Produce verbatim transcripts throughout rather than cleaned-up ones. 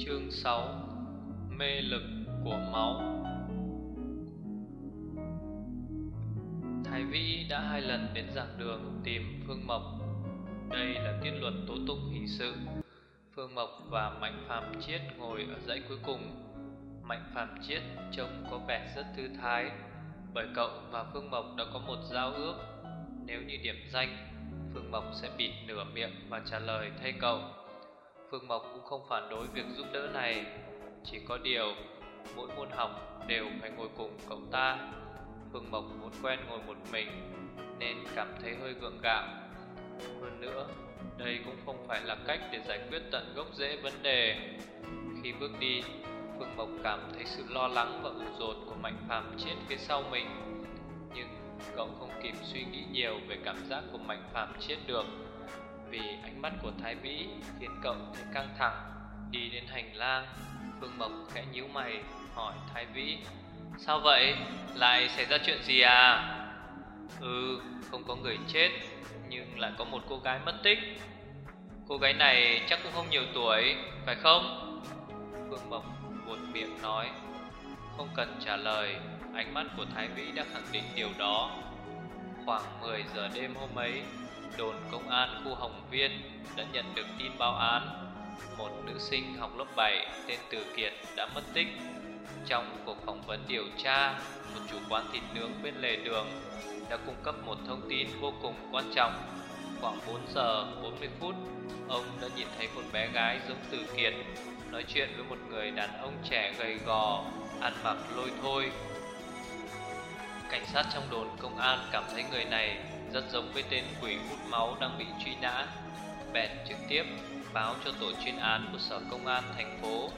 Chương sáu. Mê lực của máu. Thái Vĩ đã hai lần đến giảng đường tìm Phương Mộc. Đây là tiết luật tố tụng hình sự. Phương Mộc và Mạnh Phàm Chiết ngồi ở dãy cuối cùng. Mạnh Phàm Chiết trông có vẻ rất thư thái, bởi cậu và Phương Mộc đã có một giao ước. Nếu như điểm danh, Phương Mộc sẽ bịt nửa miệng và trả lời thay cậu. Phương Mộc cũng không phản đối việc giúp đỡ này, chỉ có điều mỗi môn học đều phải ngồi cùng cậu ta. Phương Mộc vốn quen ngồi một mình nên cảm thấy hơi gượng gạo. Hơn nữa, đây cũng không phải là cách để giải quyết tận gốc rễ vấn đề. Khi bước đi, Phương Mộc cảm thấy sự lo lắng và ủ dột của Mạnh Phàm Chiết phía sau mình. Nhưng cậu không kịp suy nghĩ nhiều về cảm giác của Mạnh Phàm Chiết được, vì ánh mắt của Thái Vĩ khiến cậu thấy căng thẳng. Đi đến hành lang, Phương Mộc khẽ nhíu mày hỏi Thái Vĩ: "Sao vậy? Lại xảy ra chuyện gì à?" "Ừ, không có người chết, nhưng lại có một cô gái mất tích. Cô gái này chắc cũng không nhiều tuổi, phải không?" Phương Mộc buột miệng nói. Không cần trả lời, ánh mắt của Thái Vĩ đã khẳng định điều đó. Khoảng mười giờ đêm hôm ấy, đồn công an khu Hồng Viên đã nhận được tin báo án một nữ sinh học lớp bảy tên Từ Kiệt đã mất tích. Trong cuộc phỏng vấn điều tra, một chủ quán thịt nướng bên lề đường đã cung cấp một thông tin vô cùng quan trọng. Khoảng bốn giờ bốn mươi phút, ông đã nhìn thấy một bé gái giống Từ Kiệt nói chuyện với một người đàn ông trẻ gầy gò, ăn mặc lôi thôi. Cảnh sát trong đồn công an cảm thấy người này rất giống với tên quỷ hút máu đang bị truy nã, bèn trực tiếp báo cho tổ chuyên án của sở công an thành phố.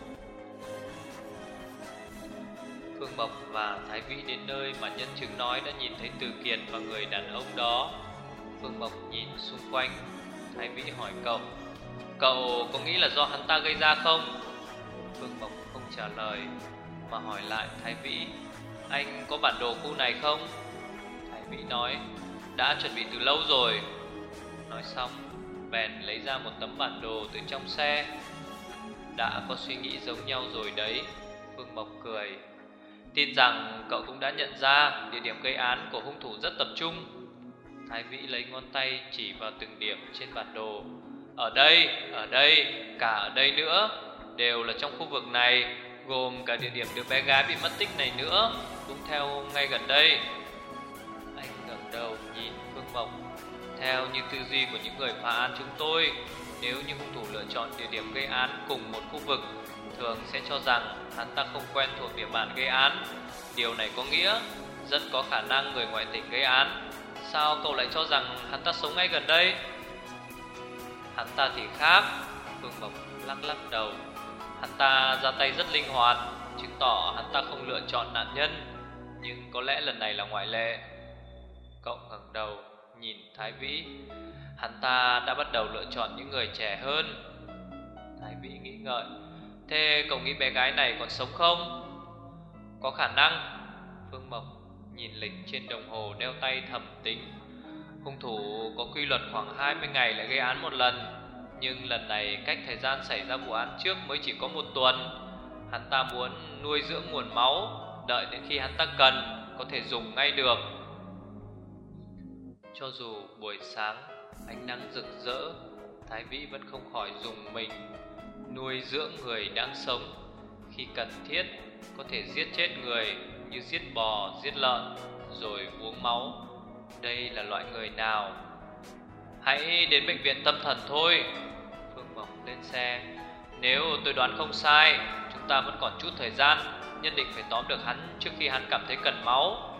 Phương Mộc và Thái Vĩ đến nơi mà nhân chứng nói đã nhìn thấy Từ Kiệt và người đàn ông đó. Phương Mộc nhìn xung quanh. Thái Vĩ hỏi cậu: "Cậu có nghĩ là do hắn ta gây ra không?" Phương Mộc không trả lời, mà hỏi lại Thái Vĩ: "Anh có bản đồ khu này không?" Thái Vĩ nói: "Đã chuẩn bị từ lâu rồi." Nói xong, bèn lấy ra một tấm bản đồ từ trong xe. "Đã có suy nghĩ giống nhau rồi đấy." Phương Mộc cười. "Tin rằng cậu cũng đã nhận ra địa điểm gây án của hung thủ rất tập trung." Thái Vĩ lấy ngón tay chỉ vào từng điểm trên bản đồ. "Ở đây, ở đây, cả ở đây nữa, đều là trong khu vực này, gồm cả địa điểm đứa bé gái bị mất tích này nữa, cũng theo ngay gần đây." Anh ngẩng đầu nhìn Phương Mộc. "Theo như tư duy của những người phá án chúng tôi, nếu như hung thủ lựa chọn địa điểm gây án cùng một khu vực, thường sẽ cho rằng hắn ta không quen thuộc địa bàn gây án. Điều này có nghĩa rất có khả năng người ngoại tỉnh gây án. Sao cậu lại cho rằng hắn ta sống ngay gần đây?" "Hắn ta thì khác." Phương Mộc lắc lắc đầu. "Hắn ta ra tay rất linh hoạt, chứng tỏ hắn ta không lựa chọn nạn nhân. Nhưng có lẽ lần này là ngoại lệ." Cậu ngẩng đầu nhìn Thái Vĩ. "Hắn ta đã bắt đầu lựa chọn những người trẻ hơn." Thái Vĩ nghĩ ngợi. "Thế cậu nghĩ bé gái này còn sống không?" "Có khả năng." Phương Mộc nhìn lịch trên đồng hồ đeo tay thầm tính. Hung thủ có quy luật khoảng hai mươi ngày lại gây án một lần, nhưng lần này cách thời gian xảy ra vụ án trước mới chỉ có một tuần. Hắn ta muốn nuôi dưỡng nguồn máu, đợi đến khi hắn ta cần có thể dùng ngay được. Cho dù buổi sáng ánh nắng rực rỡ, Thái Vĩ vẫn không khỏi rùng mình. Nuôi dưỡng người đang sống, khi cần thiết có thể giết chết người như giết bò, giết lợn, rồi uống máu. Đây là loại người nào? "Hãy đến bệnh viện tâm thần thôi." Phương Mộc lên xe. "Nếu tôi đoán không sai, chúng ta vẫn còn chút thời gian, nhất định phải tóm được hắn trước khi hắn cảm thấy cần máu."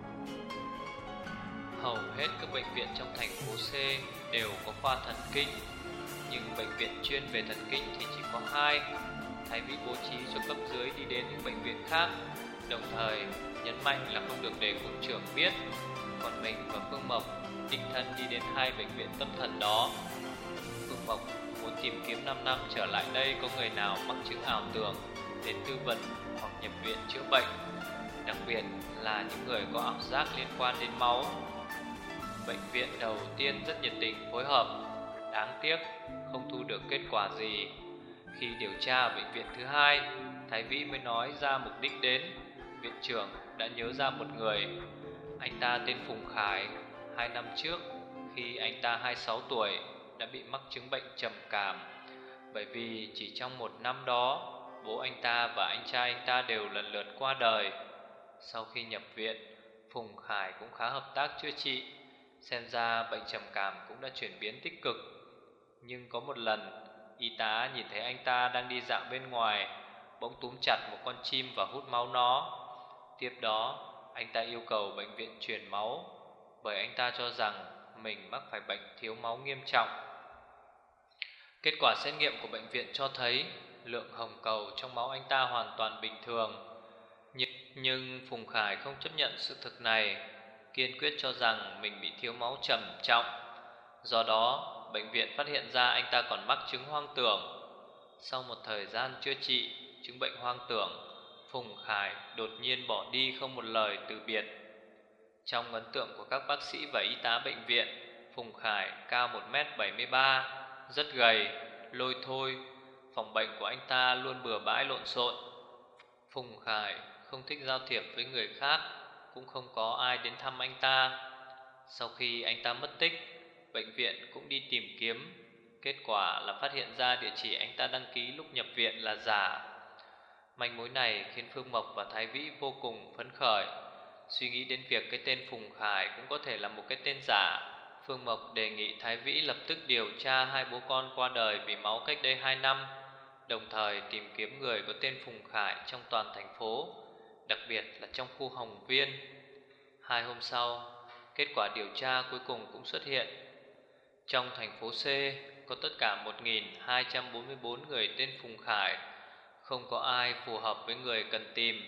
Hầu hết các bệnh viện trong thành phố C đều có khoa thần kinh, nhưng bệnh viện chuyên về thần kinh thì chỉ có hai. Thái Vĩ bố trí cho cấp dưới đi đến những bệnh viện khác, đồng thời nhấn mạnh là không được để cục trưởng biết. Còn mình và Phương Mộc định thân đi đến hai bệnh viện tâm thần đó. Phương Mộc muốn tìm kiếm năm năm trở lại đây có người nào mắc chứng ảo tưởng đến tư vấn hoặc nhập viện chữa bệnh, đặc biệt là những người có ảo giác liên quan đến máu. Bệnh viện đầu tiên rất nhiệt tình phối hợp, đáng tiếc không thu được kết quả gì. Khi điều tra ở bệnh viện thứ hai, Thái Vĩ mới nói ra mục đích đến. Viện trưởng đã nhớ ra một người. Anh ta tên Phùng Khải. Hai năm trước, khi anh ta hai mươi sáu tuổi, đã bị mắc chứng bệnh trầm cảm. Bởi vì chỉ trong một năm đó, bố anh ta và anh trai anh ta đều lần lượt qua đời. Sau khi nhập viện, Phùng Khải cũng khá hợp tác chữa trị. Xem ra bệnh trầm cảm cũng đã chuyển biến tích cực. Nhưng có một lần, y tá nhìn thấy anh ta đang đi dạo bên ngoài, bỗng túm chặt một con chim và hút máu nó. Tiếp đó, anh ta yêu cầu bệnh viện truyền máu, bởi anh ta cho rằng mình mắc phải bệnh thiếu máu nghiêm trọng. Kết quả xét nghiệm của bệnh viện cho thấy lượng hồng cầu trong máu anh ta hoàn toàn bình thường. Nhưng, nhưng Phùng Khải không chấp nhận sự thực này, kiên quyết cho rằng mình bị thiếu máu trầm trọng. Do đó, bệnh viện phát hiện ra anh ta còn mắc chứng hoang tưởng. Sau một thời gian chữa trị chứng bệnh hoang tưởng, Phùng Khải đột nhiên bỏ đi không một lời từ biệt. Trong ấn tượng của các bác sĩ và y tá bệnh viện, Phùng Khải cao một mét bảy mươi ba, rất gầy, lôi thôi. Phòng bệnh của anh ta luôn bừa bãi lộn xộn. Phùng Khải không thích giao thiệp với người khác, cũng không có ai đến thăm anh ta. Sau khi anh ta mất tích, bệnh viện cũng đi tìm kiếm. Kết quả là phát hiện ra địa chỉ anh ta đăng ký lúc nhập viện là giả. Manh mối này khiến Phương Mộc và Thái Vĩ vô cùng phấn khởi. Suy nghĩ đến việc cái tên Phùng Khải cũng có thể là một cái tên giả, Phương Mộc đề nghị Thái Vĩ lập tức điều tra hai bố con qua đời vì máu cách đây hai năm, đồng thời tìm kiếm người có tên Phùng Khải trong toàn thành phố, đặc biệt là trong khu Hồng Viên. Hai hôm sau, kết quả điều tra cuối cùng cũng xuất hiện. Trong thành phố C có tất cả một nghìn hai trăm bốn mươi bốn người tên Phùng Khải, không có ai phù hợp với người cần tìm.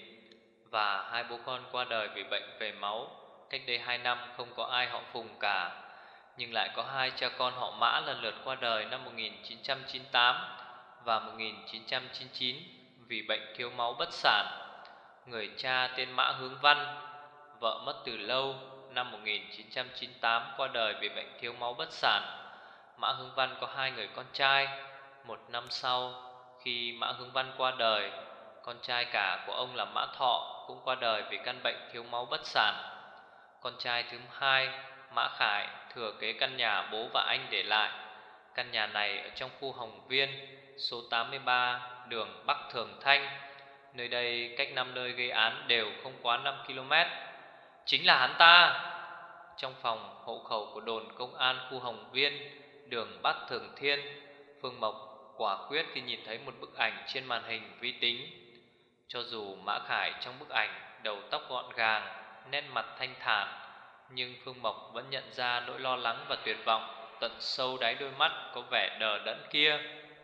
Và hai bố con qua đời vì bệnh về máu cách đây hai năm không có ai họ Phùng cả. Nhưng lại có hai cha con họ Mã lần lượt qua đời năm một nghìn chín trăm chín mươi tám và một nghìn chín trăm chín mươi chín vì bệnh thiếu máu bất sản. Người cha tên Mã Hướng Văn, vợ mất từ lâu, năm một nghìn chín trăm chín mươi tám qua đời vì bệnh thiếu máu bất sản. Mã Hướng Văn có hai người con trai. Một năm sau, khi Mã Hướng Văn qua đời, con trai cả của ông là Mã Thọ cũng qua đời vì căn bệnh thiếu máu bất sản. Con trai thứ hai, Mã Khải, thừa kế căn nhà bố và anh để lại. Căn nhà này ở trong khu Hồng Viên, số tám mươi ba, đường Bắc Thường Thanh. Nơi đây cách năm nơi gây án đều không quá năm ki lô mét. Chính là hắn ta. Trong phòng hộ khẩu của đồn công an khu Hồng Viên, đường Bắc Thường Thiên, Phương Mộc quả quyết khi nhìn thấy một bức ảnh trên màn hình vi tính. Cho dù Mã Khải trong bức ảnh đầu tóc gọn gàng, nét mặt thanh thản, nhưng Phương Mộc vẫn nhận ra nỗi lo lắng và tuyệt vọng tận sâu đáy đôi mắt có vẻ đờ đẫn kia.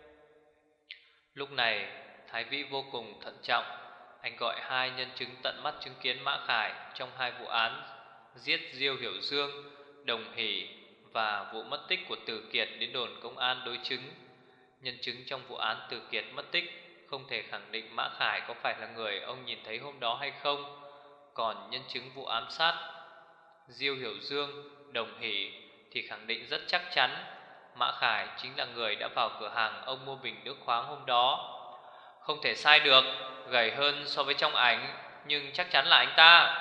Lúc này, Thái Vĩ vô cùng thận trọng. Anh gọi hai nhân chứng tận mắt chứng kiến Mã Khải trong hai vụ án giết Diêu Hiểu Dương, Đồng Hỷ và vụ mất tích của Từ Kiệt đến đồn công an đối chứng. Nhân chứng trong vụ án Từ Kiệt mất tích không thể khẳng định Mã Khải có phải là người ông nhìn thấy hôm đó hay không. Còn nhân chứng vụ ám sát Diêu Hiểu Dương, Đồng Hỷ thì khẳng định rất chắc chắn Mã Khải chính là người đã vào cửa hàng ông mua bình nước khoáng hôm đó. Không thể sai được, gầy hơn so với trong ảnh, nhưng chắc chắn là anh ta.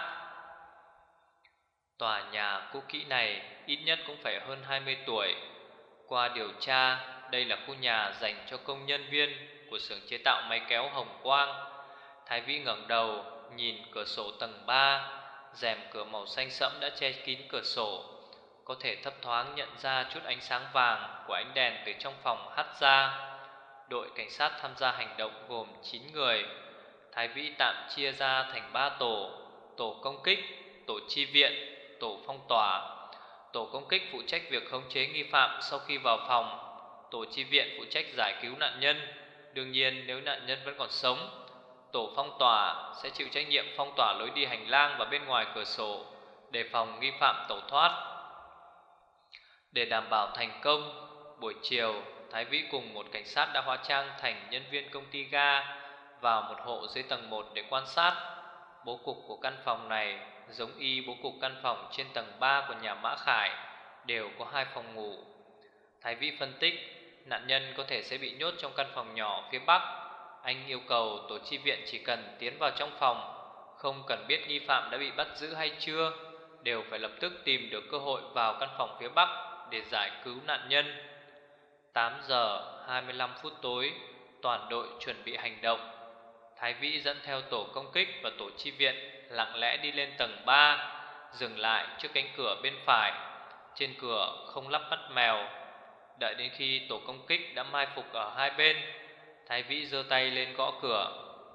Tòa nhà cũ kỹ này ít nhất cũng phải hơn hai mươi tuổi. Qua điều tra, đây là khu nhà dành cho công nhân viên của xưởng chế tạo máy kéo Hồng Quang. Thái Vĩ ngẩng đầu nhìn cửa sổ tầng ba, rèm cửa màu xanh sẫm đã che kín cửa sổ, có thể thấp thoáng nhận ra chút ánh sáng vàng của ánh đèn từ trong phòng hắt ra. Đội cảnh sát tham gia hành động gồm chín người. Thái Vĩ tạm chia ra thành ba tổ: tổ công kích, tổ chi viện, tổ phong tỏa. Tổ công kích phụ trách việc khống chế nghi phạm sau khi vào phòng. Tổ chi viện phụ trách giải cứu nạn nhân, đương nhiên nếu nạn nhân vẫn còn sống. Tổ phong tỏa sẽ chịu trách nhiệm phong tỏa lối đi hành lang và bên ngoài cửa sổ, đề phòng nghi phạm tẩu thoát. Để đảm bảo thành công, buổi chiều Thái Vĩ cùng một cảnh sát đã hóa trang thành nhân viên công ty ga vào một hộ dưới tầng một để quan sát. Bố cục của căn phòng này giống y bố cục căn phòng trên tầng ba của nhà Mã Khải, đều có hai phòng ngủ. Thái Vĩ phân tích, Nạn nhân có thể sẽ bị nhốt trong căn phòng nhỏ phía bắc. Anh yêu cầu tổ chi viện chỉ cần tiến vào trong phòng, không cần biết nghi phạm đã bị bắt giữ hay chưa, đều phải lập tức tìm được cơ hội vào căn phòng phía bắc để giải cứu nạn nhân. Tám giờ hai mươi lăm phút tối, toàn đội chuẩn bị hành động. Thái Vĩ dẫn theo tổ công kích và tổ chi viện lặng lẽ đi lên tầng ba, dừng lại trước cánh cửa bên phải. Trên cửa không lắp mắt mèo. Đợi đến khi tổ công kích đã mai phục ở hai bên, Thái Vĩ giơ tay lên gõ cửa.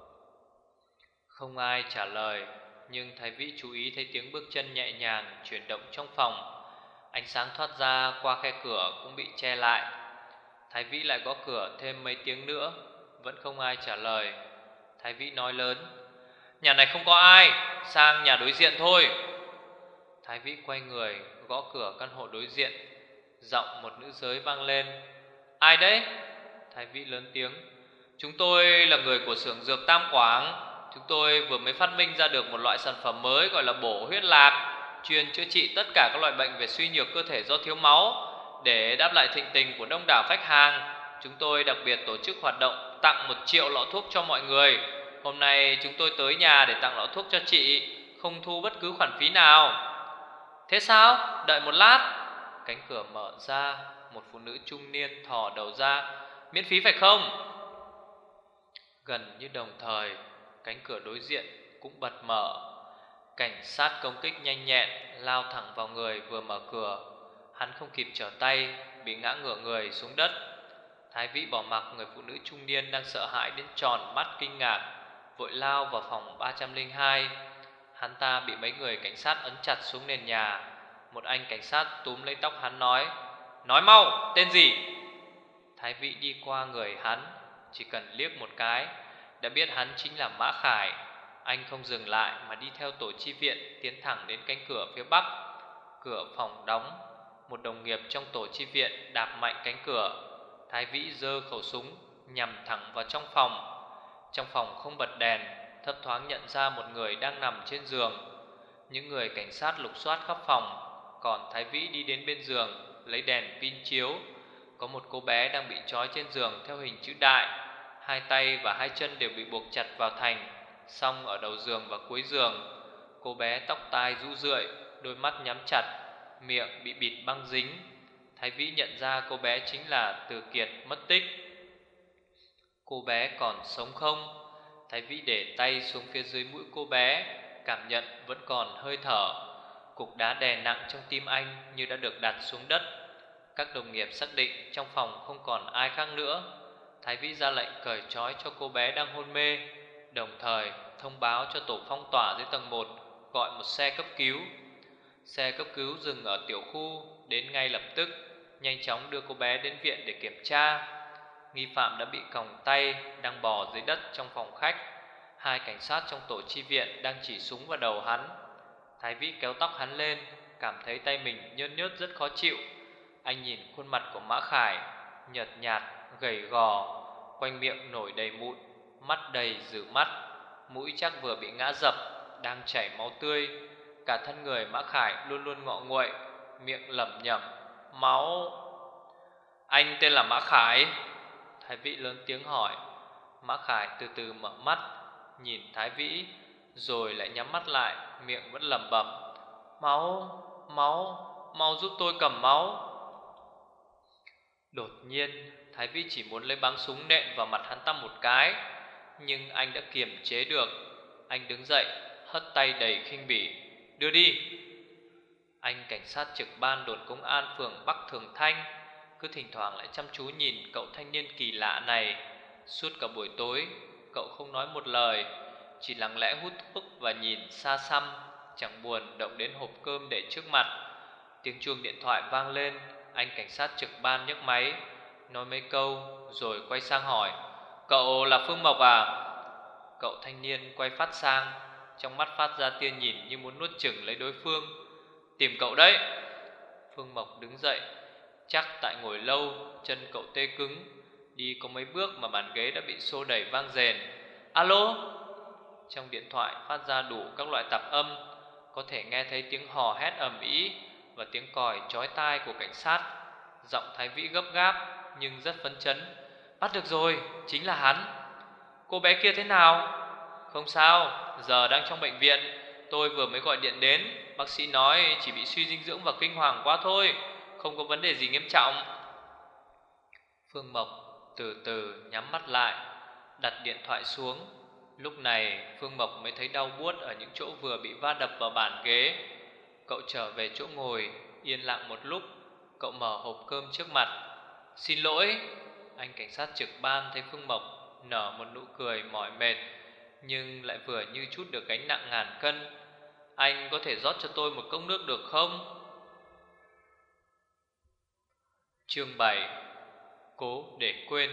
Không ai trả lời, nhưng Thái Vĩ chú ý thấy tiếng bước chân nhẹ nhàng chuyển động trong phòng. Ánh sáng thoát ra qua khe cửa cũng bị che lại. Thái Vĩ lại gõ cửa thêm mấy tiếng nữa, vẫn không ai trả lời. Thái Vĩ nói lớn: "Nhà này không có ai, sang nhà đối diện thôi." Thái Vĩ quay người gõ cửa căn hộ đối diện. Giọng một nữ giới vang lên: "Ai đấy?" Thái Vĩ lớn tiếng: "Chúng tôi là người của xưởng dược Tam Quảng. Chúng tôi vừa mới phát minh ra được một loại sản phẩm mới gọi là bổ huyết lạc, chuyên chữa trị tất cả các loại bệnh về suy nhược cơ thể do thiếu máu. Để đáp lại thịnh tình của đông đảo khách hàng, chúng tôi đặc biệt tổ chức hoạt động tặng một triệu lọ thuốc cho mọi người. Hôm nay chúng tôi tới nhà để tặng lọ thuốc cho chị, không thu bất cứ khoản phí nào." "Thế sao? Đợi một lát." Cánh cửa mở ra, một phụ nữ trung niên thò đầu ra: "Miễn phí phải không?" Gần như đồng thời, cánh cửa đối diện cũng bật mở. Cảnh sát công kích nhanh nhẹn lao thẳng vào người vừa mở cửa. Hắn không kịp trở tay, bị ngã ngửa người xuống đất. Thái Vĩ bỏ mặc người phụ nữ trung niên đang sợ hãi đến tròn mắt kinh ngạc, vội lao vào phòng ba trăm lẻ hai. Hắn ta bị mấy người cảnh sát ấn chặt xuống nền nhà. Một anh cảnh sát túm lấy tóc hắn nói: "Nói mau, tên gì?" Thái Vĩ đi qua người hắn, chỉ cần liếc một cái đã biết hắn chính là Mã Khải. Anh không dừng lại mà đi theo tổ chi viện tiến thẳng đến cánh cửa phía bắc. Cửa phòng đóng. Một đồng nghiệp trong tổ chi viện đạp mạnh cánh cửa. Thái Vĩ giơ khẩu súng nhằm thẳng vào trong phòng. Trong phòng không bật đèn, thấp thoáng nhận ra một người đang nằm trên giường. Những người cảnh sát lục soát khắp phòng, còn Thái Vĩ đi đến bên giường lấy đèn pin chiếu. Có một cô bé đang bị trói trên giường theo hình chữ đại. Hai tay và hai chân đều bị buộc chặt vào thành, song ở đầu giường và cuối giường. Cô bé tóc tai rũ rượi, đôi mắt nhắm chặt, miệng bị bịt băng dính. Thái Vĩ nhận ra cô bé chính là Từ Kiệt mất tích. Cô bé còn sống không? Thái Vĩ để tay xuống phía dưới mũi cô bé, cảm nhận vẫn còn hơi thở. Cục đá đè nặng trong tim anh như đã được đặt xuống đất. Các đồng nghiệp xác định trong phòng không còn ai khác nữa. Thái Vĩ ra lệnh cởi trói cho cô bé đang hôn mê, đồng thời thông báo cho tổ phong tỏa dưới tầng một gọi một xe cấp cứu. Xe cấp cứu dừng ở tiểu khu, đến ngay lập tức, nhanh chóng đưa cô bé đến viện để kiểm tra. Nghi phạm đã bị còng tay, đang bò dưới đất trong phòng khách. Hai cảnh sát trong tổ chi viện đang chỉ súng vào đầu hắn. Thái Vĩ kéo tóc hắn lên, cảm thấy tay mình nhơn nhớt rất khó chịu. Anh nhìn khuôn mặt của Mã Khải, nhợt nhạt, gầy gò, quanh miệng nổi đầy mụn, mắt đầy dử mắt, mũi chắc vừa bị ngã dập, đang chảy máu tươi. Cả thân người Mã Khải luôn luôn ngọ nguậy, miệng lẩm nhẩm: "Máu." "Anh tên là Mã Khải?" Thái Vĩ lớn tiếng hỏi. Mã Khải từ từ mở mắt, nhìn Thái Vĩ, rồi lại nhắm mắt lại, miệng vẫn lẩm bẩm: "Máu, máu, mau giúp tôi cầm máu." Đột nhiên, Thái Vĩ chỉ muốn lấy báng súng nện vào mặt hắn ta một cái, nhưng anh đã kiềm chế được. Anh đứng dậy, hất tay đầy khinh bỉ: "Đưa đi." Anh cảnh sát trực ban đồn công an phường Bắc Thường Thanh cứ thỉnh thoảng lại chăm chú nhìn cậu thanh niên kỳ lạ này. Suốt cả buổi tối, cậu không nói một lời, chỉ lặng lẽ hút thuốc và nhìn xa xăm, chẳng buồn động đến hộp cơm để trước mặt. Tiếng chuông điện thoại vang lên. Anh cảnh sát trực ban nhấc máy, nói mấy câu rồi quay sang hỏi: "Cậu là Phương Mộc à?" Cậu thanh niên quay phát sang, trong mắt phát ra tia nhìn như muốn nuốt chửng lấy đối phương. "Tìm cậu đấy." Phương Mộc đứng dậy, chắc tại ngồi lâu chân cậu tê cứng, đi có mấy bước mà bàn ghế đã bị xô đẩy vang rền. "Alo." Trong điện thoại phát ra đủ các loại tạp âm, có thể nghe thấy tiếng hò hét ầm ĩ và tiếng còi chói tai của cảnh sát. Giọng Thái Vĩ gấp gáp: nhưng rất phấn chấn. Bắt được rồi, chính là hắn. Cô bé kia thế nào? Không sao, giờ đang trong bệnh viện. Tôi vừa mới gọi điện đến, bác sĩ nói chỉ bị suy dinh dưỡng và kinh hoàng quá thôi, không có vấn đề gì nghiêm trọng. Phương Mộc từ từ nhắm mắt lại, đặt điện thoại xuống. Lúc này Phương Mộc mới thấy đau buốt ở những chỗ vừa bị va đập vào bàn ghế. Cậu trở về chỗ ngồi, yên lặng một lúc. Cậu mở hộp cơm trước mặt. Xin lỗi. Anh cảnh sát trực ban thấy Phương Mộc nở một nụ cười mỏi mệt, nhưng lại vừa như chút được gánh nặng ngàn cân. Anh có thể rót cho tôi một cốc nước được không? Chương bảy. Cố để quên.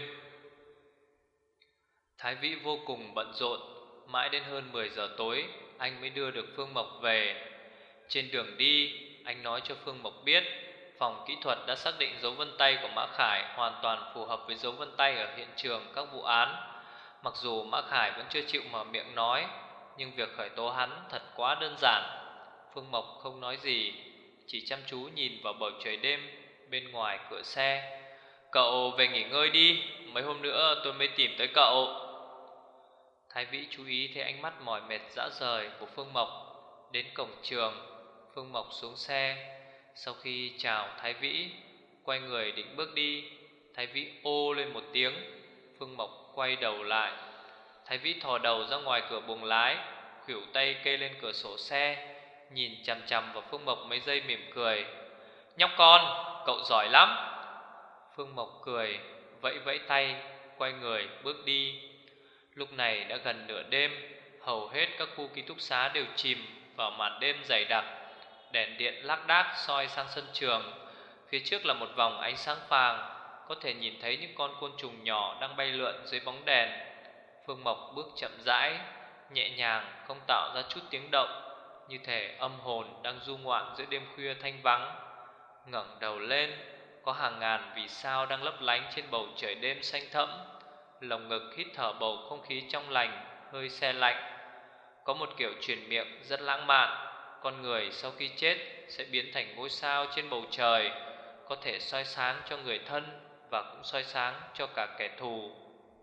Thái Vĩ vô cùng bận rộn. Mãi đến hơn mười giờ tối anh mới đưa được Phương Mộc về. Trên đường đi, anh nói cho Phương Mộc biết phòng kỹ thuật đã xác định dấu vân tay của Mã Khải hoàn toàn phù hợp với dấu vân tay ở hiện trường các vụ án. Mặc dù Mã Khải vẫn chưa chịu mở miệng nói, nhưng việc khởi tố hắn thật quá đơn giản. Phương Mộc không nói gì, chỉ chăm chú nhìn vào bầu trời đêm bên ngoài cửa xe. Cậu về nghỉ ngơi đi, mấy hôm nữa tôi mới tìm tới cậu. Thái Vĩ chú ý thấy ánh mắt mỏi mệt rã rời của Phương Mộc. Đến cổng trường, Phương Mộc xuống xe. Sau khi chào Thái Vĩ, quay người định bước đi. Thái Vĩ ô lên một tiếng. Phương Mộc quay đầu lại. Thái Vĩ thò đầu ra ngoài cửa buồng lái, khuỷu tay kê lên cửa sổ xe, nhìn chằm chằm vào Phương Mộc mấy giây mỉm cười. Nhóc con, cậu giỏi lắm. Phương Mộc cười, vẫy vẫy tay, quay người bước đi. Lúc này đã gần nửa đêm, hầu hết các khu ký túc xá đều chìm vào màn đêm dày đặc. Đèn điện lác đác soi sang sân trường. Phía trước là một vòng ánh sáng vàng, có thể nhìn thấy những con côn trùng nhỏ đang bay lượn dưới bóng đèn. Phương Mộc bước chậm rãi, nhẹ nhàng, không tạo ra chút tiếng động, như thể âm hồn đang du ngoạn giữa đêm khuya thanh vắng. Ngẩng đầu lên, có hàng ngàn vì sao đang lấp lánh trên bầu trời đêm xanh thẫm. Lồng ngực hít thở bầu không khí trong lành, hơi se lạnh. Có một kiểu truyền miệng rất lãng mạn. Con người sau khi chết sẽ biến thành ngôi sao trên bầu trời, có thể soi sáng cho người thân và cũng soi sáng cho cả kẻ thù.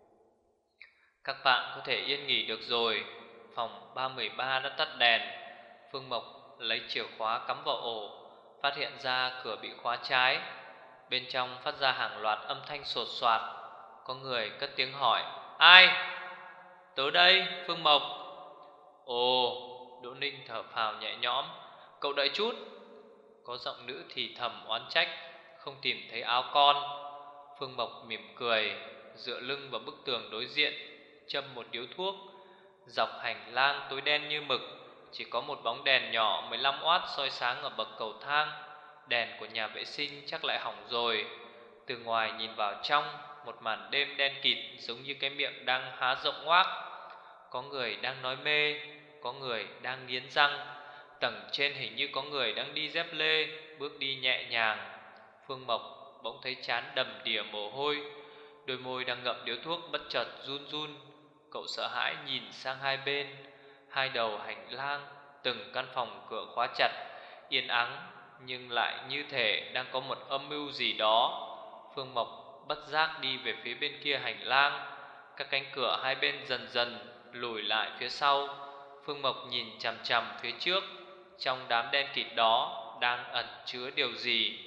Các bạn có thể yên nghỉ được rồi. Phòng ba một ba đã tắt đèn. Phương Mộc lấy chìa khóa cắm vào ổ, phát hiện ra cửa bị khóa trái. Bên trong phát ra hàng loạt âm thanh sột soạt. Có người cất tiếng hỏi: Ai? Tớ đây, Phương Mộc. Ồ, Đỗ Ninh thở phào nhẹ nhõm. Cậu đợi chút. Có giọng nữ thì thầm oán trách: Không tìm thấy áo con. Phương Mộc mỉm cười, dựa lưng vào bức tường đối diện, châm một điếu thuốc. Dọc hành lang tối đen như mực, chỉ có một bóng đèn nhỏ mười lăm oát soi sáng ở bậc cầu thang. Đèn của nhà vệ sinh chắc lại hỏng rồi. Từ ngoài nhìn vào trong, một màn đêm đen kịt giống như cái miệng đang há rộng ngoác. Có người đang nói mê, có người đang nghiến răng. Tầng trên hình như có người đang đi dép lê, bước đi nhẹ nhàng. Phương Mộc bỗng thấy trán đầm đìa mồ hôi, đôi môi đang ngậm điếu thuốc bất chợt run run. Cậu sợ hãi nhìn sang hai bên. Hai đầu hành lang, từng căn phòng cửa khóa chặt, yên ắng, nhưng lại như thể đang có một âm mưu gì đó. Phương Mộc bất giác đi về phía bên kia hành lang. Các cánh cửa hai bên dần dần lùi lại phía sau. Phương Mộc nhìn chằm chằm phía trước. Trong đám đen kịt đó đang ẩn chứa điều gì?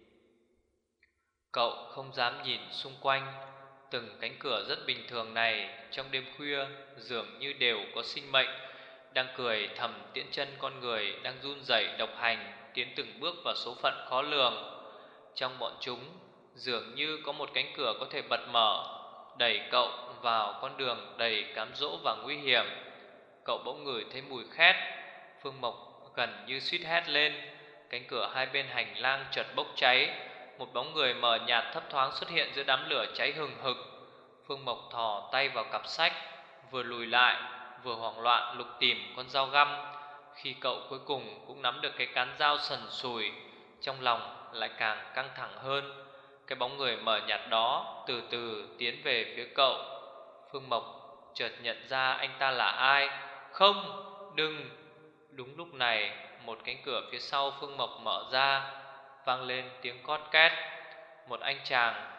Cậu không dám nhìn xung quanh. Từng cánh cửa rất bình thường này trong đêm khuya dường như đều có sinh mệnh, đang cười thầm tiễn chân con người đang run rẩy độc hành tiến từng bước vào số phận khó lường. Trong bọn chúng dường như có một cánh cửa có thể bật mở, đẩy cậu vào con đường đầy cám dỗ và nguy hiểm. Cậu bỗng ngửi thấy mùi khét. Phương Mộc gần như suýt hét lên. Cánh cửa hai bên hành lang chợt bốc cháy. Một bóng người mờ nhạt thấp thoáng xuất hiện giữa đám lửa cháy hừng hực. Phương Mộc thò tay vào cặp sách, vừa lùi lại vừa hoảng loạn lục tìm con dao găm. Khi cậu cuối cùng cũng nắm được cái cán dao sần sùi, trong lòng lại càng căng thẳng hơn. Cái bóng người mờ nhạt đó từ từ tiến về phía cậu. Phương Mộc chợt nhận ra anh ta là ai. Không, đừng. Đúng lúc này, một cánh cửa phía sau Phương Mộc mở ra, vang lên tiếng cót két. Một anh chàng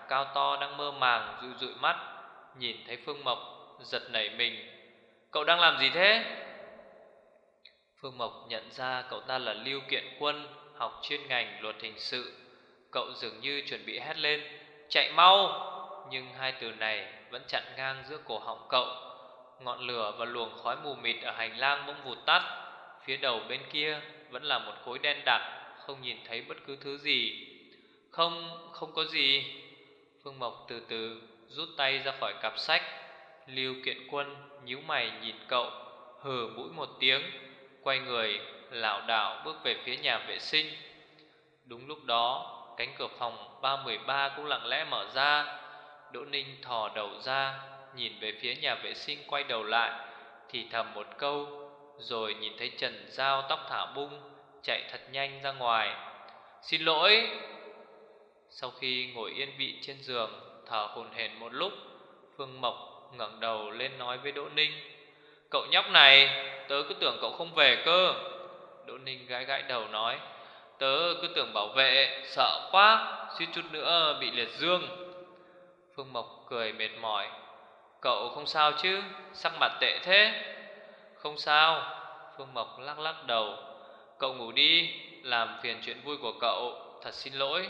cao to đang mơ màng dụi dụi mắt, nhìn thấy Phương Mộc giật nảy mình. Cậu đang làm gì thế? Phương Mộc nhận ra cậu ta là Lưu Kiện Quân, học chuyên ngành luật hình sự. Cậu dường như chuẩn bị hét lên chạy mau, nhưng hai từ này vẫn chặn ngang giữa cổ họng cậu. Ngọn lửa và luồng khói mù mịt ở hành lang bỗng vụt tắt. Phía đầu bên kia vẫn là một khối đen đặc, không nhìn thấy bất cứ thứ gì. Không, không có gì. Phương Mộc từ từ rút tay ra khỏi cặp sách. Lưu Kiện Quân nhíu mày nhìn cậu, hừ mũi một tiếng, quay người lảo đảo bước về phía nhà vệ sinh. Đúng lúc đó, cánh cửa phòng ba một ba cũng lặng lẽ mở ra. Đỗ Ninh thò đầu ra, nhìn về phía nhà vệ sinh, quay đầu lại, thì thầm một câu, rồi nhìn thấy Trần Giao tóc thả bung chạy thật nhanh ra ngoài. Xin lỗi. Sau khi ngồi yên vị trên giường thở hổn hển một lúc, Phương Mộc ngẩng đầu lên nói với Đỗ Ninh: Cậu nhóc này, tớ cứ tưởng cậu không về cơ. Đỗ Ninh gãi gãi đầu nói: Tớ cứ tưởng bảo vệ, sợ quá, suýt chút nữa bị liệt dương. Phương Mộc cười mệt mỏi: Cậu không sao chứ, sắc mặt tệ thế. Không sao. Phương Mộc lắc lắc đầu: Cậu ngủ đi, làm phiền chuyện vui của cậu, thật xin lỗi.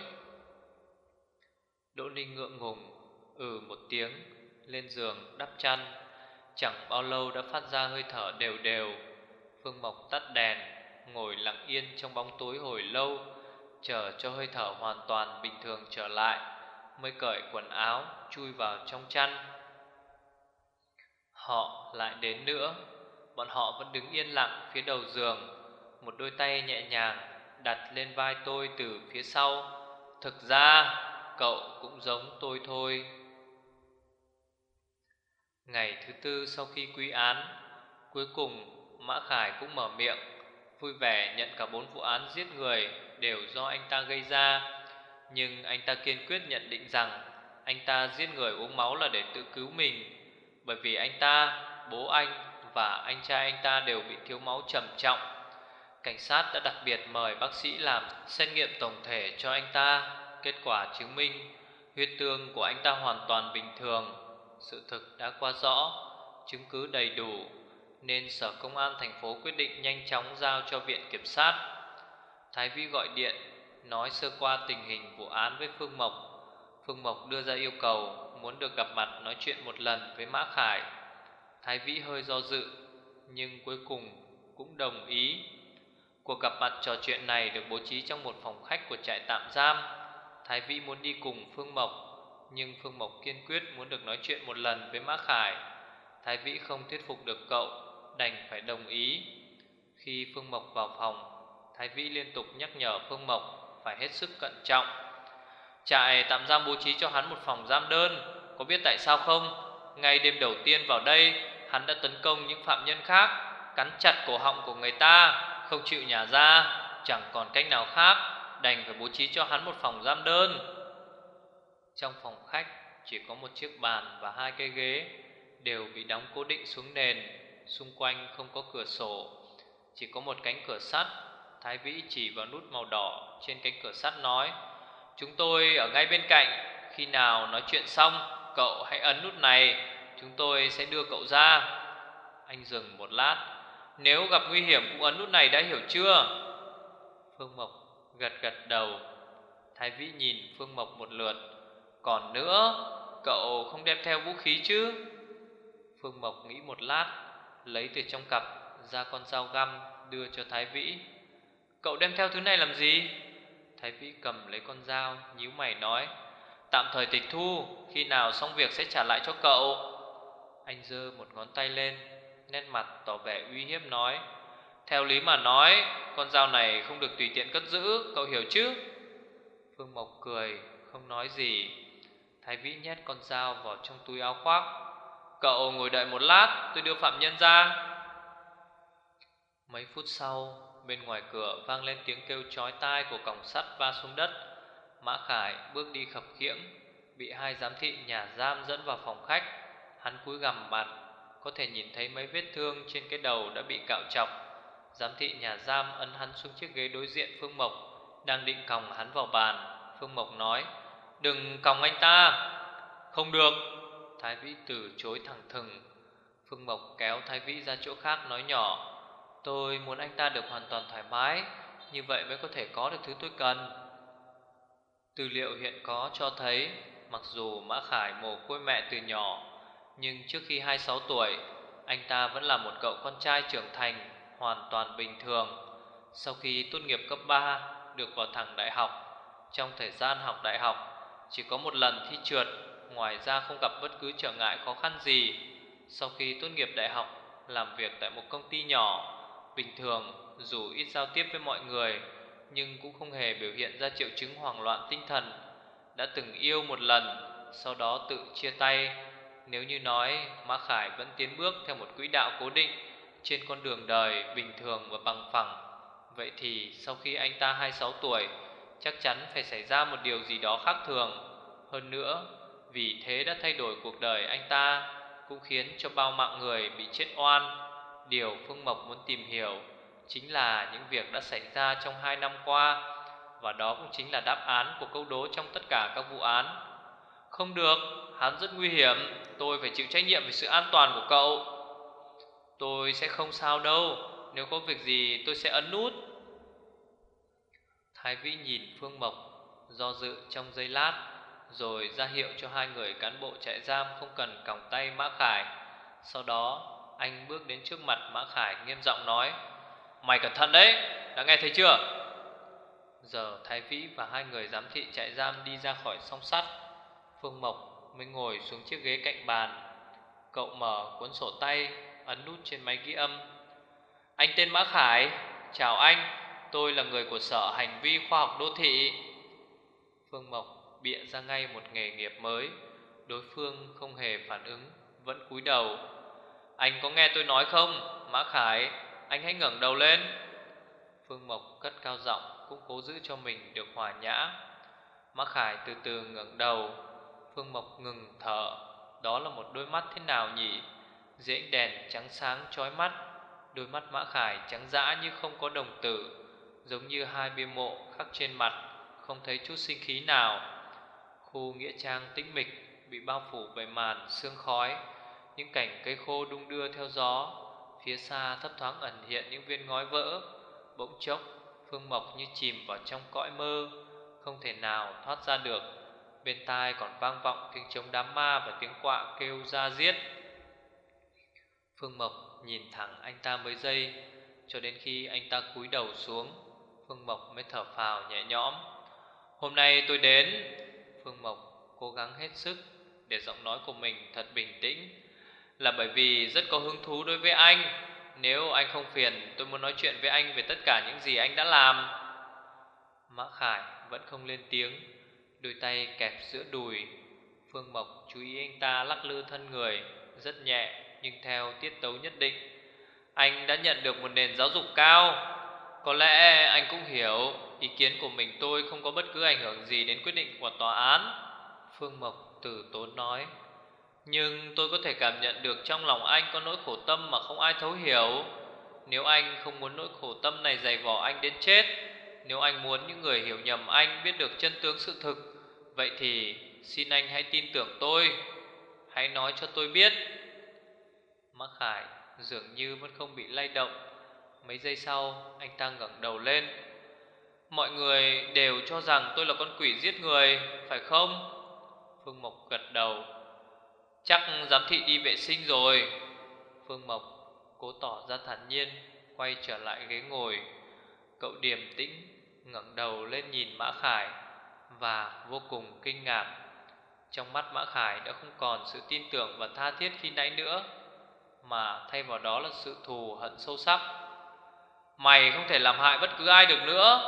Đỗ Ninh ngượng ngùng ừ một tiếng, lên giường đắp chăn. Chẳng bao lâu đã phát ra hơi thở đều đều. Phương Mộc tắt đèn, ngồi lặng yên trong bóng tối hồi lâu, chờ cho hơi thở hoàn toàn bình thường trở lại, mới cởi quần áo chui vào trong chăn. Họ lại đến nữa. Bọn họ vẫn đứng yên lặng phía đầu giường. Một đôi tay nhẹ nhàng đặt lên vai tôi từ phía sau. Thực ra cậu cũng giống tôi thôi. Ngày thứ tư sau khi quy án, cuối cùng Mã Khải cũng mở miệng, vui vẻ nhận cả bốn vụ án giết người đều do anh ta gây ra. Nhưng anh ta kiên quyết nhận định rằng anh ta giết người uống máu là để tự cứu mình. Bởi vì anh ta, bố anh và anh trai anh ta đều bị thiếu máu trầm trọng. Cảnh sát đã đặc biệt mời bác sĩ làm xét nghiệm tổng thể cho anh ta. Kết quả chứng minh huyết tương của anh ta hoàn toàn bình thường. Sự thực đã quá rõ, chứng cứ đầy đủ, nên Sở Công an thành phố quyết định nhanh chóng giao cho Viện Kiểm sát. Thái Vĩ gọi điện nói sơ qua tình hình vụ án với Phương Mộc. Phương Mộc đưa ra yêu cầu muốn được gặp mặt nói chuyện một lần với Mã Khải. Thái Vĩ hơi do dự, nhưng cuối cùng cũng đồng ý. Cuộc gặp mặt trò chuyện này được bố trí trong một phòng khách của trại tạm giam. Thái Vĩ muốn đi cùng Phương Mộc, nhưng Phương Mộc kiên quyết muốn được nói chuyện một lần với Mã Khải. Thái Vĩ không thuyết phục được cậu, đành phải đồng ý. Khi Phương Mộc vào phòng, Thái Vĩ liên tục nhắc nhở Phương Mộc phải hết sức cẩn trọng. Trại tạm giam bố trí cho hắn một phòng giam đơn. Có biết tại sao không? Ngay đêm đầu tiên vào đây, hắn đã tấn công những phạm nhân khác, cắn chặt cổ họng của người ta, không chịu nhả ra. Chẳng còn cách nào khác, đành phải bố trí cho hắn một phòng giam đơn. Trong phòng khách chỉ có một chiếc bàn và hai cái ghế, đều bị đóng cố định xuống nền. Xung quanh không có cửa sổ, chỉ có một cánh cửa sắt. Thái Vĩ chỉ vào nút màu đỏ trên cánh cửa sắt nói: Chúng tôi ở ngay bên cạnh. Khi nào nói chuyện xong, cậu hãy ấn nút này, chúng tôi sẽ đưa cậu ra. Anh dừng một lát: Nếu gặp nguy hiểm cũng ấn nút này, đã hiểu chưa? Phương Mộc gật gật đầu. Thái Vĩ nhìn Phương Mộc một lượt: Còn nữa, cậu không đem theo vũ khí chứ? Phương Mộc nghĩ một lát, lấy từ trong cặp ra con dao găm đưa cho Thái Vĩ. Cậu đem theo thứ này làm gì? Thái Vĩ cầm lấy con dao, nhíu mày nói: Tạm thời tịch thu, khi nào xong việc sẽ trả lại cho cậu. Anh giơ một ngón tay lên, nét mặt tỏ vẻ uy hiếp nói: Theo lý mà nói, con dao này không được tùy tiện cất giữ, cậu hiểu chứ? Phương Mộc cười, không nói gì. Thái Vĩ nhét con dao vào trong túi áo khoác. Cậu ngồi đợi một lát, tôi đưa phạm nhân ra. Mấy phút sau, bên ngoài cửa vang lên tiếng kêu chói tai của còng sắt va xuống đất. Mã Khải bước đi khập khiễng, bị hai giám thị nhà giam dẫn vào phòng khách. Hắn cúi gằm mặt, có thể nhìn thấy mấy vết thương trên cái đầu đã bị cạo chọc. Giám thị nhà giam ấn hắn xuống chiếc ghế đối diện Phương Mộc, đang định còng hắn vào bàn. Phương Mộc nói: Đừng còng anh ta. Không được. Thái Vĩ từ chối thẳng thừng. Phương Mộc kéo Thái Vĩ ra chỗ khác nói nhỏ: tôi muốn anh ta được hoàn toàn thoải mái, như vậy mới có thể có được thứ tôi cần. Tư liệu hiện có cho thấy, mặc dù Mã Khải mồ côi mẹ từ nhỏ, nhưng trước khi hai mươi sáu tuổi, anh ta vẫn là một cậu con trai trưởng thành, hoàn toàn bình thường. Sau khi tốt nghiệp cấp ba, được vào thẳng đại học. Trong thời gian học đại học, chỉ có một lần thi trượt, ngoài ra không gặp bất cứ trở ngại khó khăn gì. Sau khi tốt nghiệp đại học, làm việc tại một công ty nhỏ. Bình thường, dù ít giao tiếp với mọi người, nhưng cũng không hề biểu hiện ra triệu chứng hoảng loạn tinh thần. Đã từng yêu một lần, sau đó tự chia tay. Nếu như nói Mã Khải vẫn tiến bước theo một quỹ đạo cố định trên con đường đời bình thường và bằng phẳng, vậy thì sau khi anh ta hai mươi sáu tuổi, chắc chắn phải xảy ra một điều gì đó khác thường. Hơn nữa, vì thế đã thay đổi cuộc đời anh ta, cũng khiến cho bao mạng người bị chết oan. Điều Phương Mộc muốn tìm hiểu chính là những việc đã xảy ra trong hai năm qua, và đó cũng chính là đáp án của câu đố trong tất cả các vụ án. Không được, hắn rất nguy hiểm, tôi phải chịu trách nhiệm về sự an toàn của cậu. Tôi sẽ không sao đâu, nếu có việc gì tôi sẽ ấn nút. Thái Vĩ nhìn Phương Mộc, do dự trong giây lát, rồi ra hiệu cho hai người cán bộ trại giam không cần còng tay Mã Khải. Sau đó anh bước đến trước mặt Mã Khải, nghiêm giọng nói: mày cẩn thận đấy, đã nghe thấy chưa? Giờ Thái Vĩ và hai người giám thị trại giam đi ra khỏi song sắt, Phương Mộc mới ngồi xuống chiếc ghế cạnh bàn. Cậu mở cuốn sổ tay, ấn nút trên máy ghi âm. Anh tên Mã Khải, chào anh, tôi là người của Sở Hành vi Khoa học Đô thị. Phương Mộc bịa ra ngay một nghề nghiệp mới. Đối phương không hề phản ứng, vẫn cúi đầu. Anh có nghe tôi nói không, Mã Khải, anh hãy ngẩng đầu lên. Phương Mộc cất cao giọng, cũng cố giữ cho mình được hòa nhã. Mã Khải từ từ ngẩng đầu. Phương Mộc ngừng thở. Đó là một đôi mắt thế nào nhỉ? Dưới ánh đèn trắng sáng chói mắt, đôi mắt Mã Khải trắng dã như không có đồng tử, giống như hai bia mộ khắc trên mặt, không thấy chút sinh khí nào. Khu nghĩa trang tĩnh mịch bị bao phủ bởi màn sương khói. Những cành cây khô đung đưa theo gió. Phía xa thấp thoáng ẩn hiện những viên ngói vỡ. Bỗng chốc, Phương Mộc như chìm vào trong cõi mơ, không thể nào thoát ra được. Bên tai còn vang vọng tiếng trống đám ma và tiếng quạ kêu ra giết. Phương Mộc nhìn thẳng anh ta mấy giây, cho đến khi anh ta cúi đầu xuống, Phương Mộc mới thở phào nhẹ nhõm. Hôm nay tôi đến, Phương Mộc cố gắng hết sức để giọng nói của mình thật bình tĩnh, là bởi vì rất có hứng thú đối với anh. Nếu anh không phiền, tôi muốn nói chuyện với anh về tất cả những gì anh đã làm. Mã Khải vẫn không lên tiếng, đôi tay kẹp giữa đùi. Phương Mộc chú ý anh ta lắc lư thân người rất nhẹ, nhưng theo tiết tấu nhất định. Anh đã nhận được một nền giáo dục cao. Có lẽ anh cũng hiểu ý kiến của mình tôi không có bất cứ ảnh hưởng gì đến quyết định của tòa án, Phương Mộc từ tốn nói. Nhưng tôi có thể cảm nhận được trong lòng anh có nỗi khổ tâm mà không ai thấu hiểu. Nếu anh không muốn nỗi khổ tâm này dày vò anh đến chết, nếu anh muốn những người hiểu nhầm anh biết được chân tướng sự thực, vậy thì xin anh hãy tin tưởng tôi. Hãy nói cho tôi biết. Mã Khải dường như vẫn không bị lay động. Mấy giây sau, anh ta ngẩng đầu lên. Mọi người đều cho rằng tôi là con quỷ giết người, phải không? Phương Mộc gật đầu. Chắc giám thị đi vệ sinh rồi. Phương Mộc cố tỏ ra thản nhiên, quay trở lại ghế ngồi. Cậu điềm tĩnh ngẩng đầu lên nhìn Mã Khải và vô cùng kinh ngạc. Trong mắt Mã Khải đã không còn sự tin tưởng và tha thiết khi nãy nữa, mà thay vào đó là sự thù hận sâu sắc. Mày không thể làm hại bất cứ ai được nữa.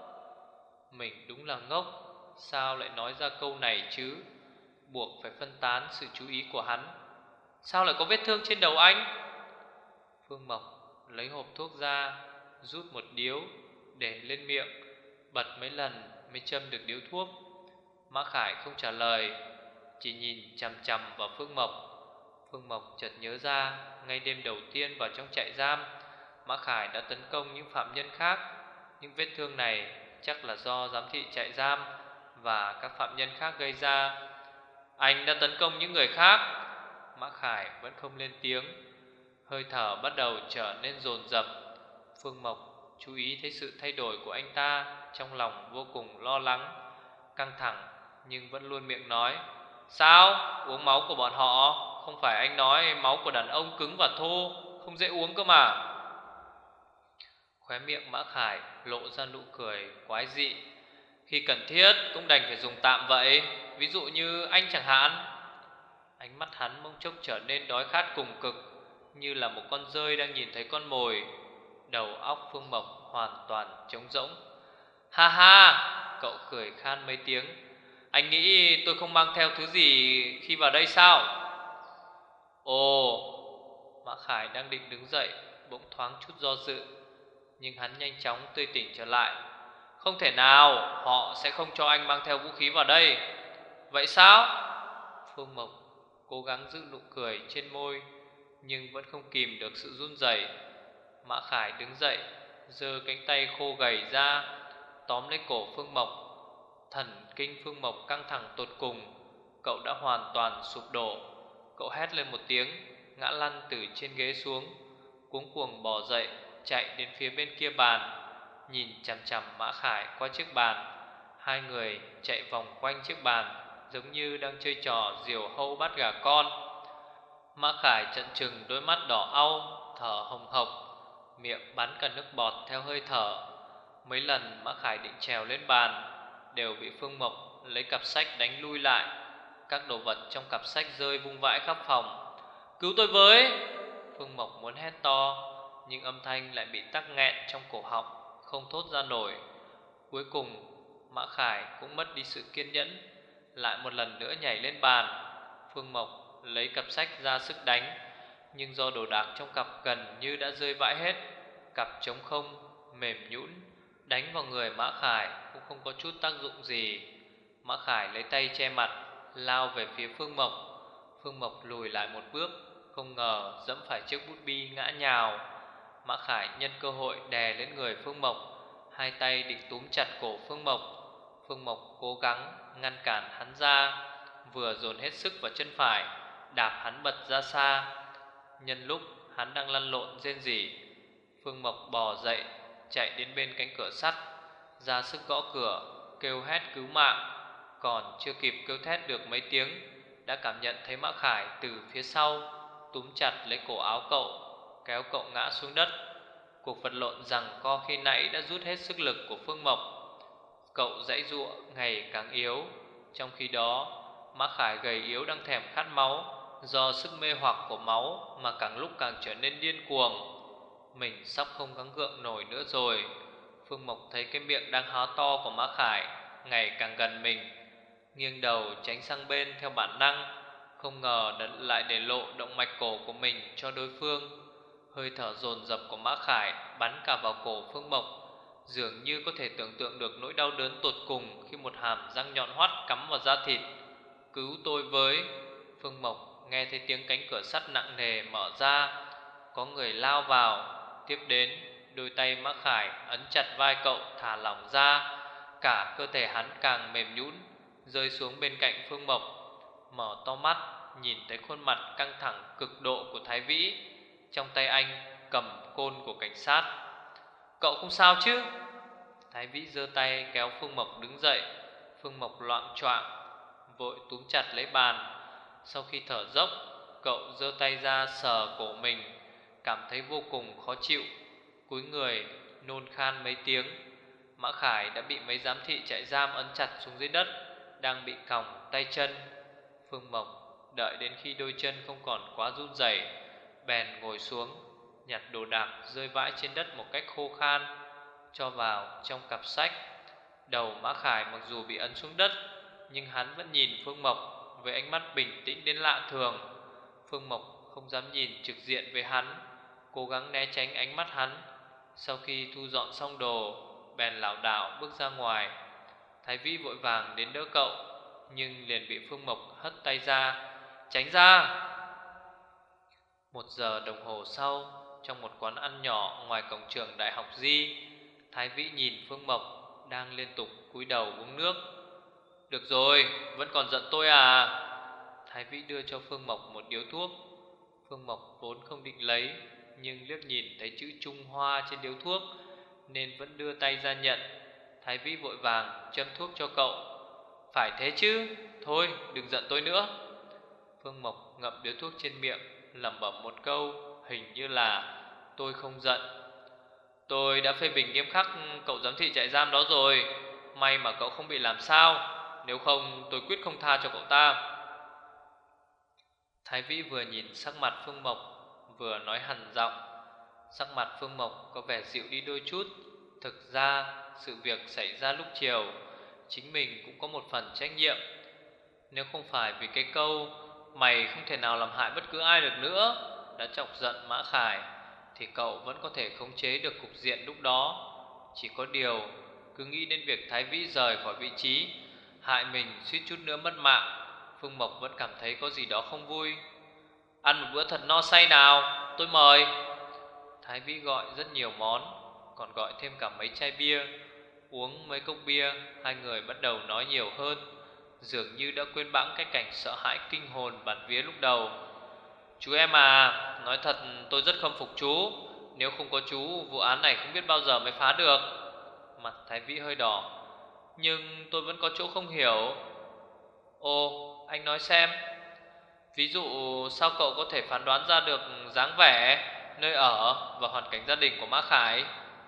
Mình đúng là ngốc, sao lại nói ra câu này chứ? Buộc phải phân tán sự chú ý của hắn. Sao lại có vết thương trên đầu anh? Phương Mộc lấy hộp thuốc ra, rút một điếu để lên miệng, bật mấy lần mới châm được điếu thuốc. Mã Khải không trả lời, chỉ nhìn chằm chằm vào Phương Mộc. Phương Mộc chợt nhớ ra, ngay đêm đầu tiên vào trong trại giam, Mã Khải đã tấn công những phạm nhân khác. Những vết thương này chắc là do giám thị trại giam và các phạm nhân khác gây ra. Anh đã tấn công những người khác. Mã Khải vẫn không lên tiếng. Hơi thở bắt đầu trở nên dồn dập. Phương Mộc chú ý thấy sự thay đổi của anh ta, trong lòng vô cùng lo lắng, căng thẳng, nhưng vẫn luôn miệng nói: Sao? Uống máu của bọn họ? Không phải anh nói máu của đàn ông cứng và thô, không dễ uống cơ mà. Khóe miệng Mã Khải lộ ra nụ cười quái dị. Khi cần thiết cũng đành phải dùng tạm vậy. Ví dụ như anh chẳng hạn. Ánh mắt hắn bỗng chốc trở nên đói khát cùng cực, như là một con dơi đang nhìn thấy con mồi. Đầu óc Phương Mộc hoàn toàn trống rỗng. Ha ha, cậu cười khan mấy tiếng. Anh nghĩ tôi không mang theo thứ gì khi vào đây sao? Ồ. Mã Khải đang định đứng dậy, bỗng thoáng chút do dự, nhưng hắn nhanh chóng tươi tỉnh trở lại. Không thể nào, họ sẽ không cho anh mang theo vũ khí vào đây. Vậy sao? Phương Mộc cố gắng giữ nụ cười trên môi, nhưng vẫn không kìm được sự run rẩy. Mã Khải đứng dậy, giơ cánh tay khô gầy ra, tóm lấy cổ Phương Mộc. Thần kinh Phương Mộc căng thẳng tột cùng. Cậu đã hoàn toàn sụp đổ. Cậu hét lên một tiếng, ngã lăn từ trên ghế xuống, cuống cuồng bò dậy, chạy đến phía bên kia bàn, nhìn chằm chằm Mã Khải qua chiếc bàn. Hai người chạy vòng quanh chiếc bàn, giống như đang chơi trò diều hâu bắt gà con. Mã Khải trợn trừng đôi mắt đỏ au, thở hồng hộc, miệng bắn cả nước bọt theo hơi thở. Mấy lần Mã Khải định trèo lên bàn, đều bị Phương Mộc lấy cặp sách đánh lui lại. Các đồ vật trong cặp sách rơi vung vãi khắp phòng. Cứu tôi với! Phương Mộc muốn hét to, nhưng âm thanh lại bị tắc nghẹn trong cổ họng, không thốt ra nổi. Cuối cùng Mã Khải cũng mất đi sự kiên nhẫn, lại một lần nữa nhảy lên bàn. Phương Mộc lấy cặp sách ra sức đánh, nhưng do đồ đạc trong cặp gần như đã rơi vãi hết, cặp trống không, mềm nhũn, đánh vào người Mã Khải cũng không có chút tác dụng gì. Mã Khải lấy tay che mặt, lao về phía Phương Mộc. Phương Mộc lùi lại một bước, không ngờ dẫm phải chiếc bút bi ngã nhào. Mã Khải nhân cơ hội đè lên người Phương Mộc, hai tay định túm chặt cổ Phương Mộc. Phương Mộc cố gắng ngăn cản hắn ra, vừa dồn hết sức vào chân phải, đạp hắn bật ra xa. Nhân lúc hắn đang lăn lộn rên rỉ, Phương Mộc bò dậy, chạy đến bên cánh cửa sắt, ra sức gõ cửa, kêu hét cứu mạng. Còn chưa kịp kêu thét được mấy tiếng, đã cảm nhận thấy Mã Khải từ phía sau túm chặt lấy cổ áo cậu, kéo cậu ngã xuống đất. Cuộc vật lộn giằng co khi nãy đã rút hết sức lực của Phương Mộc. Cậu giãy giụa ngày càng yếu. Trong khi đó, Mã Khải gầy yếu đang thèm khát máu, do sức mê hoặc của máu mà càng lúc càng trở nên điên cuồng. Mình sắp không gắng gượng nổi nữa rồi. Phương Mộc thấy cái miệng đang há to của Mã Khải ngày càng gần mình, nghiêng đầu tránh sang bên theo bản năng, không ngờ lại để lộ động mạch cổ của mình cho đối phương. Hơi thở dồn dập của Mã Khải bắn cả vào cổ Phương Mộc, dường như có thể tưởng tượng được nỗi đau đớn tột cùng khi một hàm răng nhọn hoắt cắm vào da thịt. Cứu tôi với! Phương Mộc nghe thấy tiếng cánh cửa sắt nặng nề mở ra, có người lao vào. Tiếp đến, đôi tay Mã Khải ấn chặt vai cậu thả lỏng ra, cả cơ thể hắn càng mềm nhũn, rơi xuống bên cạnh Phương Mộc. Mở to mắt, nhìn thấy khuôn mặt căng thẳng cực độ của Thái Vĩ, trong tay anh cầm côn của cảnh sát. Cậu không sao chứ? Thái Vĩ giơ tay kéo Phương Mộc đứng dậy. Phương Mộc loạng choạng, vội túm chặt lấy bàn. Sau khi thở dốc, cậu giơ tay ra sờ cổ mình, cảm thấy vô cùng khó chịu, cúi người nôn khan mấy tiếng. Mã Khải đã bị mấy giám thị trại giam ấn chặt xuống dưới đất, đang bị còng tay chân. Phương Mộc đợi đến khi đôi chân không còn quá run rẩy, bèn ngồi xuống, nhặt đồ đạc rơi vãi trên đất một cách khô khan, cho vào trong cặp sách. Đầu Mã Khải mặc dù bị ấn xuống đất, nhưng hắn vẫn nhìn Phương Mộc với ánh mắt bình tĩnh đến lạ thường. Phương Mộc không dám nhìn trực diện với hắn, cố gắng né tránh ánh mắt hắn. Sau khi thu dọn xong đồ, bèn lảo đảo bước ra ngoài. Thái Vĩ vội vàng đến đỡ cậu, nhưng liền bị Phương Mộc hất tay ra. Tránh ra! Một giờ đồng hồ sau, trong một quán ăn nhỏ ngoài cổng trường Đại học Di, Thái Vĩ nhìn Phương Mộc đang liên tục cúi đầu uống nước. Được rồi, vẫn còn giận tôi à? Thái Vĩ đưa cho Phương Mộc một điếu thuốc. Phương Mộc vốn không định lấy, nhưng liếc nhìn thấy chữ Trung Hoa trên điếu thuốc nên vẫn đưa tay ra nhận. Thái Vĩ vội vàng châm thuốc cho cậu. Phải thế chứ, thôi đừng giận tôi nữa. Phương Mộc ngậm điếu thuốc trên miệng, lẩm bẩm một câu, hình như là tôi không giận. Tôi đã phê bình nghiêm khắc cậu giám thị trại giam đó rồi, may mà cậu không bị làm sao, nếu không tôi quyết không tha cho cậu ta. Thái Vĩ vừa nhìn sắc mặt Phương Mộc, vừa nói hằn giọng. Sắc mặt Phương Mộc có vẻ dịu đi đôi chút. Thực ra sự việc xảy ra lúc chiều, chính mình cũng có một phần trách nhiệm. Nếu không phải vì cái câu mày không thể nào làm hại bất cứ ai được nữa đã chọc giận Mã Khải, thì cậu vẫn có thể khống chế được cục diện lúc đó. Chỉ có điều, cứ nghĩ đến việc Thái Vĩ rời khỏi vị trí, hại mình suýt chút nữa mất mạng, Phương Mộc vẫn cảm thấy có gì đó không vui. Ăn một bữa thật no say nào, tôi mời. Thái Vĩ gọi rất nhiều món, còn gọi thêm cả mấy chai bia. Uống mấy cốc bia, hai người bắt đầu nói nhiều hơn, dường như đã quên bẵng cái cảnh sợ hãi kinh hồn bạt vía lúc đầu. Chú em à, nói thật tôi rất khâm phục chú. Nếu không có chú, vụ án này không biết bao giờ mới phá được. Mặt Thái Vĩ hơi đỏ. Nhưng tôi vẫn có chỗ không hiểu. Ồ, anh nói xem. Ví dụ sao cậu có thể phán đoán ra được dáng vẻ, nơi ở và hoàn cảnh gia đình của Mã Khải?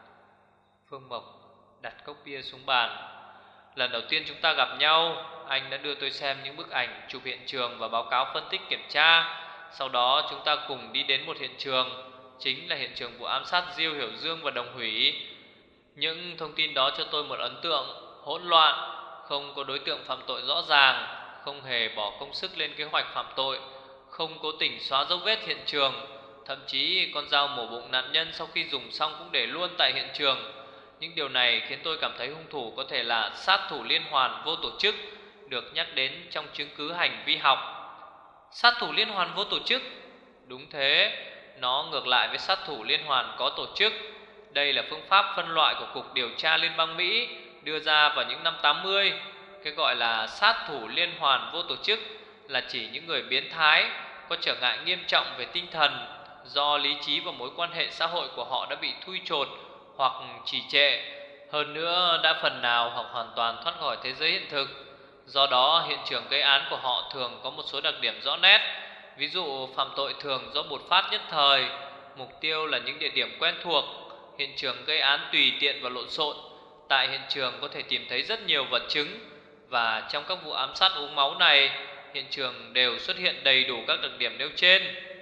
Phương Mộc đặt cốc bia xuống bàn. Lần đầu tiên chúng ta gặp nhau, anh đã đưa tôi xem những bức ảnh chụp hiện trường và báo cáo phân tích kiểm tra. Sau đó chúng ta cùng đi đến một hiện trường, chính là hiện trường vụ ám sát Diêu Hiểu Dương và Đồng Hủy. Những thông tin đó cho tôi một ấn tượng hỗn loạn, không có đối tượng phạm tội rõ ràng, không hề bỏ công sức lên kế hoạch phạm tội, không cố tình xóa dấu vết hiện trường. Thậm chí con dao mổ bụng nạn nhân sau khi dùng xong cũng để luôn tại hiện trường. Những điều này khiến tôi cảm thấy hung thủ có thể là sát thủ liên hoàn vô tổ chức, được nhắc đến trong chứng cứ hành vi học. Sát thủ liên hoàn vô tổ chức? Đúng thế, nó ngược lại với sát thủ liên hoàn có tổ chức. Đây là phương pháp phân loại của Cục Điều tra Liên bang Mỹ đưa ra vào những năm tám mươi. Cái gọi là sát thủ liên hoàn vô tổ chức là chỉ những người biến thái, có trở ngại nghiêm trọng về tinh thần, do lý trí và mối quan hệ xã hội của họ đã bị thui chột hoặc trì trệ, hơn nữa đã phần nào hoặc hoàn toàn thoát khỏi thế giới hiện thực. Do đó hiện trường gây án của họ thường có một số đặc điểm rõ nét. Ví dụ phạm tội thường do bột phát nhất thời, mục tiêu là những địa điểm quen thuộc. Hiện trường gây án tùy tiện và lộn xộn. Tại hiện trường có thể tìm thấy rất nhiều vật chứng, và trong các vụ ám sát uống máu này, hiện trường đều xuất hiện đầy đủ các đặc điểm nêu trên.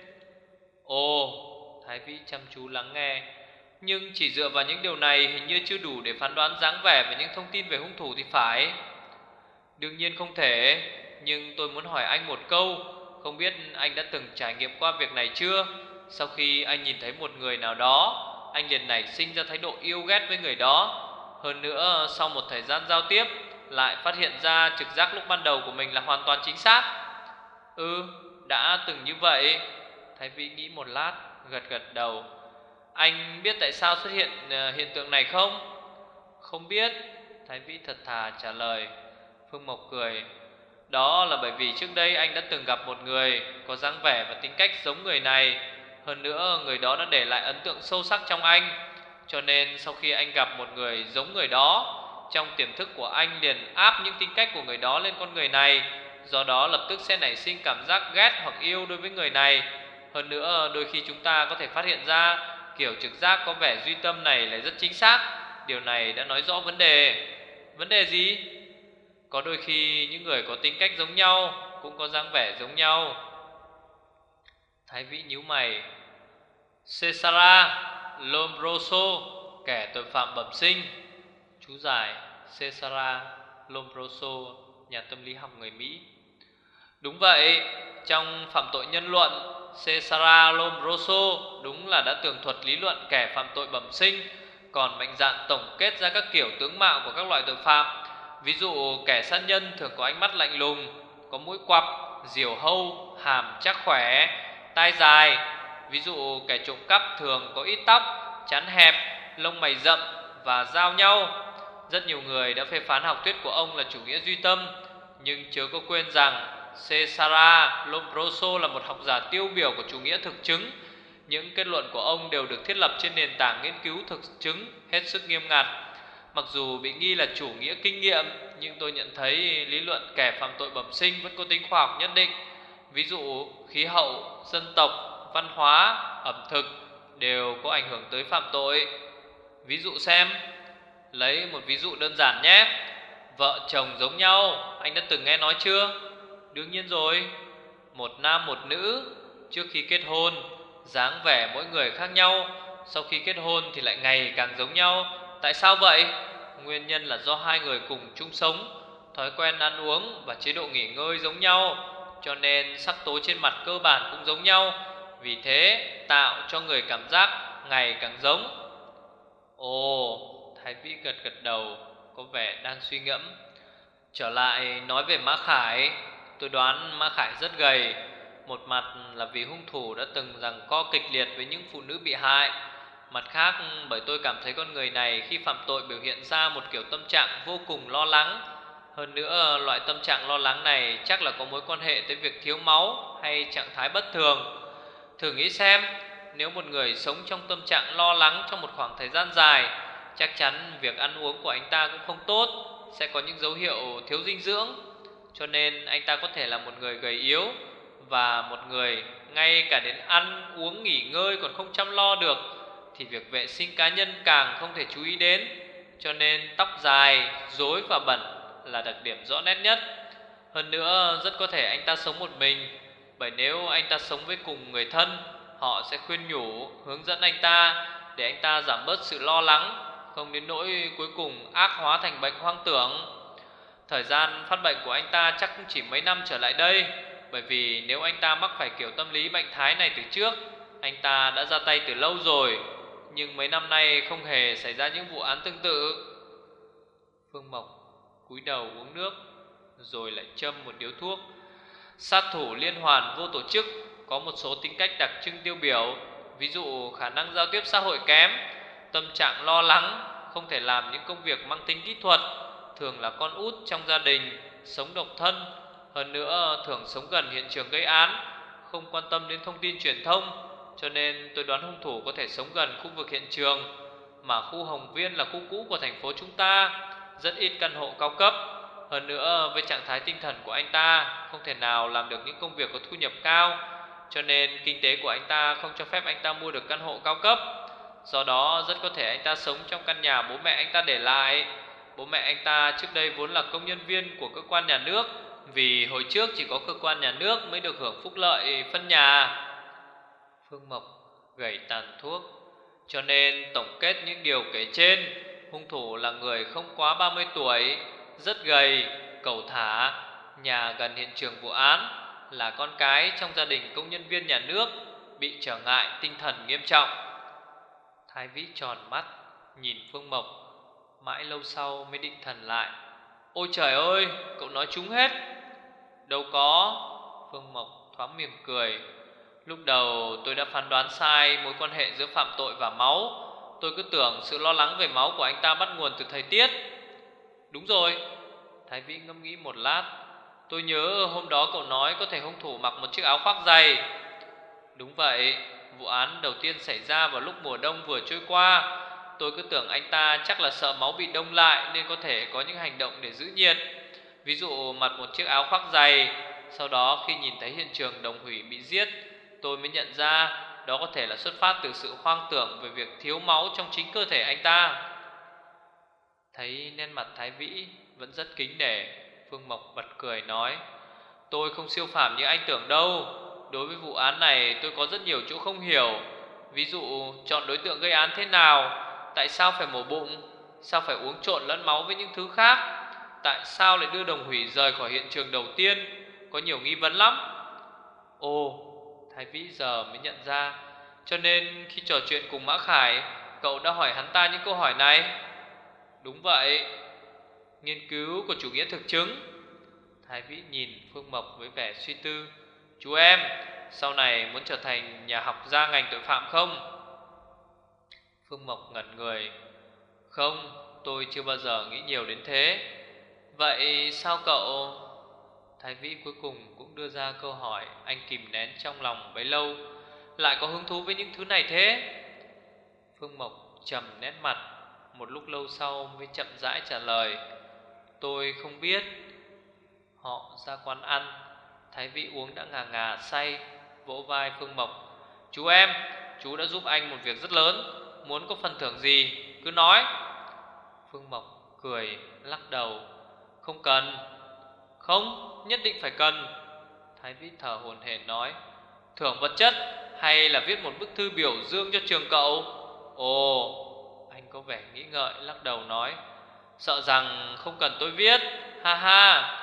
Ồ, Thái Vĩ chăm chú lắng nghe. Nhưng chỉ dựa vào những điều này hình như chưa đủ để phán đoán dáng vẻ và những thông tin về hung thủ thì phải. Đương nhiên không thể. Nhưng tôi muốn hỏi anh một câu, không biết anh đã từng trải nghiệm qua việc này chưa? Sau khi anh nhìn thấy một người nào đó, anh liền nảy sinh ra thái độ yêu ghét với người đó. Hơn nữa sau một thời gian giao tiếp, lại phát hiện ra trực giác lúc ban đầu của mình là hoàn toàn chính xác. Ừ, đã từng như vậy. Thái Vĩ nghĩ một lát, gật gật đầu. Anh biết tại sao xuất hiện uh, hiện tượng này không? Không biết, Thái Vĩ thật thà trả lời. Phương Mộc cười. Đó là bởi vì trước đây anh đã từng gặp một người có dáng vẻ và tính cách giống người này. Hơn nữa người đó đã để lại ấn tượng sâu sắc trong anh. Cho nên sau khi anh gặp một người giống người đó, trong tiềm thức của anh liền áp những tính cách của người đó lên con người này. Do đó lập tức sẽ nảy sinh cảm giác ghét hoặc yêu đối với người này. Hơn nữa đôi khi chúng ta có thể phát hiện ra kiểu trực giác có vẻ duy tâm này là rất chính xác. Điều này đã nói rõ vấn đề. Vấn đề gì? Có đôi khi những người có tính cách giống nhau cũng có dáng vẻ giống nhau. Thái Vĩ nhíu mày. Cesare Lombroso, kẻ tội phạm bẩm sinh. Chú giải: Cesare Lombroso, nhà tâm lý học người Mỹ. Đúng vậy, trong phạm tội nhân luận, Cesare Lombroso đúng là đã tường thuật lý luận kẻ phạm tội bẩm sinh, còn mạnh dạn tổng kết ra các kiểu tướng mạo của các loại tội phạm. Ví dụ kẻ sát nhân thường có ánh mắt lạnh lùng, có mũi quặp, diều hâu, hàm chắc khỏe, tai dài. Ví dụ kẻ trộm cắp thường có ít tóc, trán hẹp, lông mày rậm và giao nhau. Rất nhiều người đã phê phán học thuyết của ông là chủ nghĩa duy tâm, Nhưng chớ có quên rằng Cesare Lombroso là một học giả tiêu biểu của chủ nghĩa thực chứng. Những kết luận của ông đều được thiết lập trên nền tảng nghiên cứu thực chứng hết sức nghiêm ngặt. Mặc dù bị nghi là chủ nghĩa kinh nghiệm, nhưng tôi nhận thấy lý luận kẻ phạm tội bẩm sinh vẫn có tính khoa học nhất định. Ví dụ khí hậu, dân tộc, văn hóa, ẩm thực đều có ảnh hưởng tới phạm tội. Ví dụ xem, lấy một ví dụ đơn giản nhé. Vợ chồng giống nhau, anh đã từng nghe nói chưa? Đương nhiên rồi. Một nam một nữ, trước khi kết hôn dáng vẻ mỗi người khác nhau, sau khi kết hôn thì lại ngày càng giống nhau. Tại sao vậy? Nguyên nhân là do hai người cùng chung sống, thói quen ăn uống và chế độ nghỉ ngơi giống nhau, cho nên sắc tố trên mặt cơ bản cũng giống nhau. Vì thế tạo cho người cảm giác ngày càng giống. Ồ, Thái Vĩ gật gật đầu, có vẻ đang suy ngẫm. Trở lại nói về Mã Khải, tôi đoán Mã Khải rất gầy. Một mặt là vì hung thủ đã từng giằng co kịch liệt với những phụ nữ bị hại, mặt khác bởi tôi cảm thấy con người này khi phạm tội biểu hiện ra một kiểu tâm trạng vô cùng lo lắng. Hơn nữa, loại tâm trạng lo lắng này chắc là có mối quan hệ tới việc thiếu máu hay trạng thái bất thường. Thử nghĩ xem, nếu một người sống trong tâm trạng lo lắng trong một khoảng thời gian dài, chắc chắn việc ăn uống của anh ta cũng không tốt, sẽ có những dấu hiệu thiếu dinh dưỡng. Cho nên anh ta có thể là một người gầy yếu, và một người ngay cả đến ăn uống nghỉ ngơi còn không chăm lo được, thì việc vệ sinh cá nhân càng không thể chú ý đến. Cho nên tóc dài, rối và bẩn là đặc điểm rõ nét nhất. Hơn nữa, rất có thể anh ta sống một mình, bởi nếu anh ta sống với cùng người thân, họ sẽ khuyên nhủ, hướng dẫn anh ta để anh ta giảm bớt sự lo lắng, không đến nỗi cuối cùng ác hóa thành bệnh hoang tưởng. Thời gian phát bệnh của anh ta chắc cũng chỉ mấy năm trở lại đây, bởi vì nếu anh ta mắc phải kiểu tâm lý bệnh thái này từ trước, anh ta đã ra tay từ lâu rồi. Nhưng mấy năm nay không hề xảy ra những vụ án tương tự. Phương Mộc cúi đầu uống nước, rồi lại châm một điếu thuốc. Sát thủ liên hoàn vô tổ chức có một số tính cách đặc trưng tiêu biểu. Ví dụ khả năng giao tiếp xã hội kém, tâm trạng lo lắng, không thể làm những công việc mang tính kỹ thuật, thường là con út trong gia đình, sống độc thân. Hơn nữa thường sống gần hiện trường gây án, không quan tâm đến thông tin truyền thông. Cho nên tôi đoán hung thủ có thể sống gần khu vực hiện trường. Mà khu Hồng Viên là khu cũ của thành phố chúng ta, rất ít căn hộ cao cấp. Hơn nữa với trạng thái tinh thần của anh ta, không thể nào làm được những công việc có thu nhập cao. Cho nên kinh tế của anh ta không cho phép anh ta mua được căn hộ cao cấp. Do đó rất có thể anh ta sống trong căn nhà bố mẹ anh ta để lại. Bố mẹ anh ta trước đây vốn là công nhân viên của cơ quan nhà nước, vì hồi trước chỉ có cơ quan nhà nước mới được hưởng phúc lợi phân nhà. Phương Mộc gẩy tàn thuốc. Cho nên tổng kết những điều kể trên, hung thủ là người không quá ba mươi tuổi, rất gầy, cẩu thả, nhà gần hiện trường vụ án, là con cái trong gia đình công nhân viên nhà nước, bị trở ngại tinh thần nghiêm trọng. Thái Vĩ tròn mắt nhìn Phương Mộc, mãi lâu sau mới định thần lại. Ôi trời ơi, cậu nói trúng hết. Đâu có. Phương Mộc thoáng mỉm cười. Lúc đầu tôi đã phán đoán sai mối quan hệ giữa phạm tội và máu. Tôi cứ tưởng sự lo lắng về máu của anh ta bắt nguồn từ thời tiết. Đúng rồi. Thái Vĩ ngẫm nghĩ một lát. Tôi nhớ hôm đó cậu nói có thể hung thủ mặc một chiếc áo khoác dày. Đúng vậy. Vụ án đầu tiên xảy ra vào lúc mùa đông vừa trôi qua. Tôi cứ tưởng anh ta chắc là sợ máu bị đông lại, nên có thể có những hành động để giữ nhiệt, ví dụ mặc một chiếc áo khoác dày. Sau đó khi nhìn thấy hiện trường Đồng Hủy bị giết, tôi mới nhận ra đó có thể là xuất phát từ sự hoang tưởng về việc thiếu máu trong chính cơ thể anh ta. Thấy nét mặt Thái Vĩ vẫn rất kính nể, Phương Mộc bật cười nói: Tôi không siêu phàm như anh tưởng đâu. Đối với vụ án này tôi có rất nhiều chỗ không hiểu. Ví dụ chọn đối tượng gây án thế nào, tại sao phải mổ bụng, sao phải uống trộn lẫn máu với những thứ khác, tại sao lại đưa Đồng Hủy rời khỏi hiện trường đầu tiên. Có nhiều nghi vấn lắm. Ồ, Thái Vĩ giờ mới nhận ra. Cho nên khi trò chuyện cùng Mã Khải, cậu đã hỏi hắn ta những câu hỏi này. Đúng vậy. Nghiên cứu của chủ nghĩa thực chứng. Thái Vĩ nhìn Phương Mộc với vẻ suy tư. Chú em, sau này muốn trở thành nhà học gia ngành tội phạm không? Phương Mộc ngẩn người. Không, tôi chưa bao giờ nghĩ nhiều đến thế. Vậy sao cậu... Thái Vĩ cuối cùng cũng đưa ra câu hỏi anh kìm nén trong lòng bấy lâu. Lại có hứng thú với những thứ này thế? Phương Mộc trầm nét mặt, một lúc lâu sau mới chậm rãi trả lời. Tôi không biết. Họ ra quán ăn. Thái Vĩ uống đã ngà ngà say, vỗ vai Phương Mộc. Chú em, chú đã giúp anh một việc rất lớn, muốn có phần thưởng gì cứ nói. Phương Mộc cười lắc đầu. Không cần. Không, nhất định phải cần. Thái Vĩ thở hổn hển nói. Thưởng vật chất hay là viết một bức thư biểu dương cho trường cậu? Ồ, anh có vẻ nghĩ ngợi lắc đầu nói. Sợ rằng không cần tôi viết. Ha ha.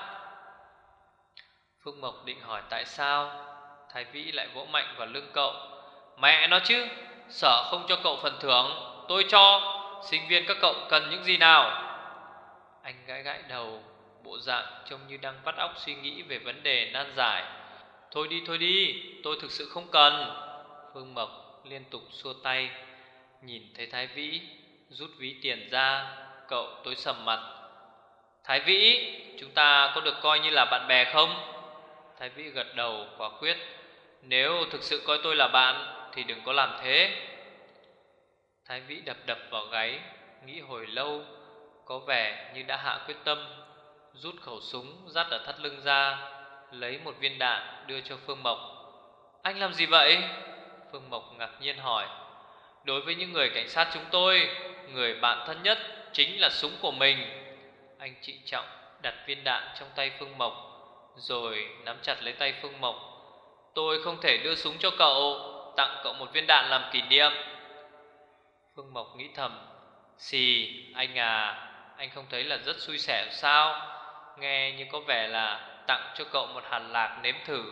Phương Mộc định hỏi tại sao, Thái Vĩ lại vỗ mạnh vào lưng cậu. Mẹ nó chứ, sợ không cho cậu phần thưởng, tôi cho. Sinh viên các cậu cần những gì nào? Anh gãi gãi đầu, bộ dạng trông như đang vắt óc suy nghĩ về vấn đề nan giải. Thôi đi thôi đi, tôi thực sự không cần. Phương Mộc liên tục xua tay. Nhìn thấy Thái Vĩ rút ví tiền ra, cậu tối sầm mặt. Thái Vĩ, chúng ta có được coi như là bạn bè không? Thái Vĩ gật đầu quả quyết. Nếu thực sự coi tôi là bạn thì đừng có làm thế. Thái Vĩ đập đập vào gáy, nghĩ hồi lâu, có vẻ như đã hạ quyết tâm. Rút khẩu súng dắt ở thắt lưng ra, lấy một viên đạn đưa cho Phương Mộc. Anh làm gì vậy? Phương Mộc ngạc nhiên hỏi. Đối với những người cảnh sát chúng tôi, người bạn thân nhất chính là súng của mình. Anh trịnh trọng đặt viên đạn trong tay Phương Mộc, rồi nắm chặt lấy tay Phương Mộc. Tôi không thể đưa súng cho cậu, tặng cậu một viên đạn làm kỷ niệm. Phương Mộc nghĩ thầm. Xì, anh à, anh không thấy là rất xui xẻo sao? Nghe như có vẻ là tặng cho cậu một hạt lạc nếm thử.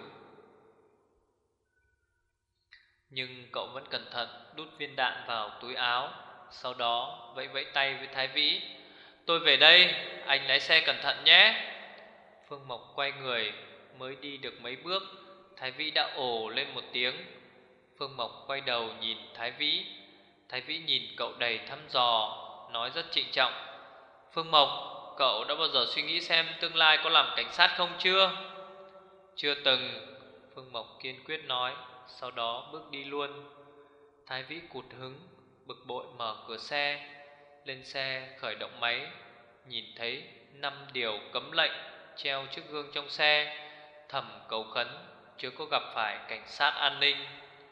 Nhưng cậu vẫn cẩn thận đút viên đạn vào túi áo, sau đó vẫy vẫy tay với Thái Vĩ. Tôi về đây, anh lái xe cẩn thận nhé. Phương Mộc quay người, mới đi được mấy bước, Thái Vĩ đã ồ lên một tiếng. Phương Mộc quay đầu nhìn Thái Vĩ. Thái Vĩ nhìn cậu đầy thăm dò, nói rất trịnh trọng. Phương Mộc, cậu đã bao giờ suy nghĩ xem tương lai có làm cảnh sát không chưa? Chưa từng. Phương Mộc kiên quyết nói, sau đó bước đi luôn. Thái Vĩ cụt hứng, bực bội mở cửa xe. Lên xe khởi động máy, nhìn thấy năm điều cấm lệnh treo trước gương trong xe, thầm cầu khấn chưa có gặp phải cảnh sát an ninh.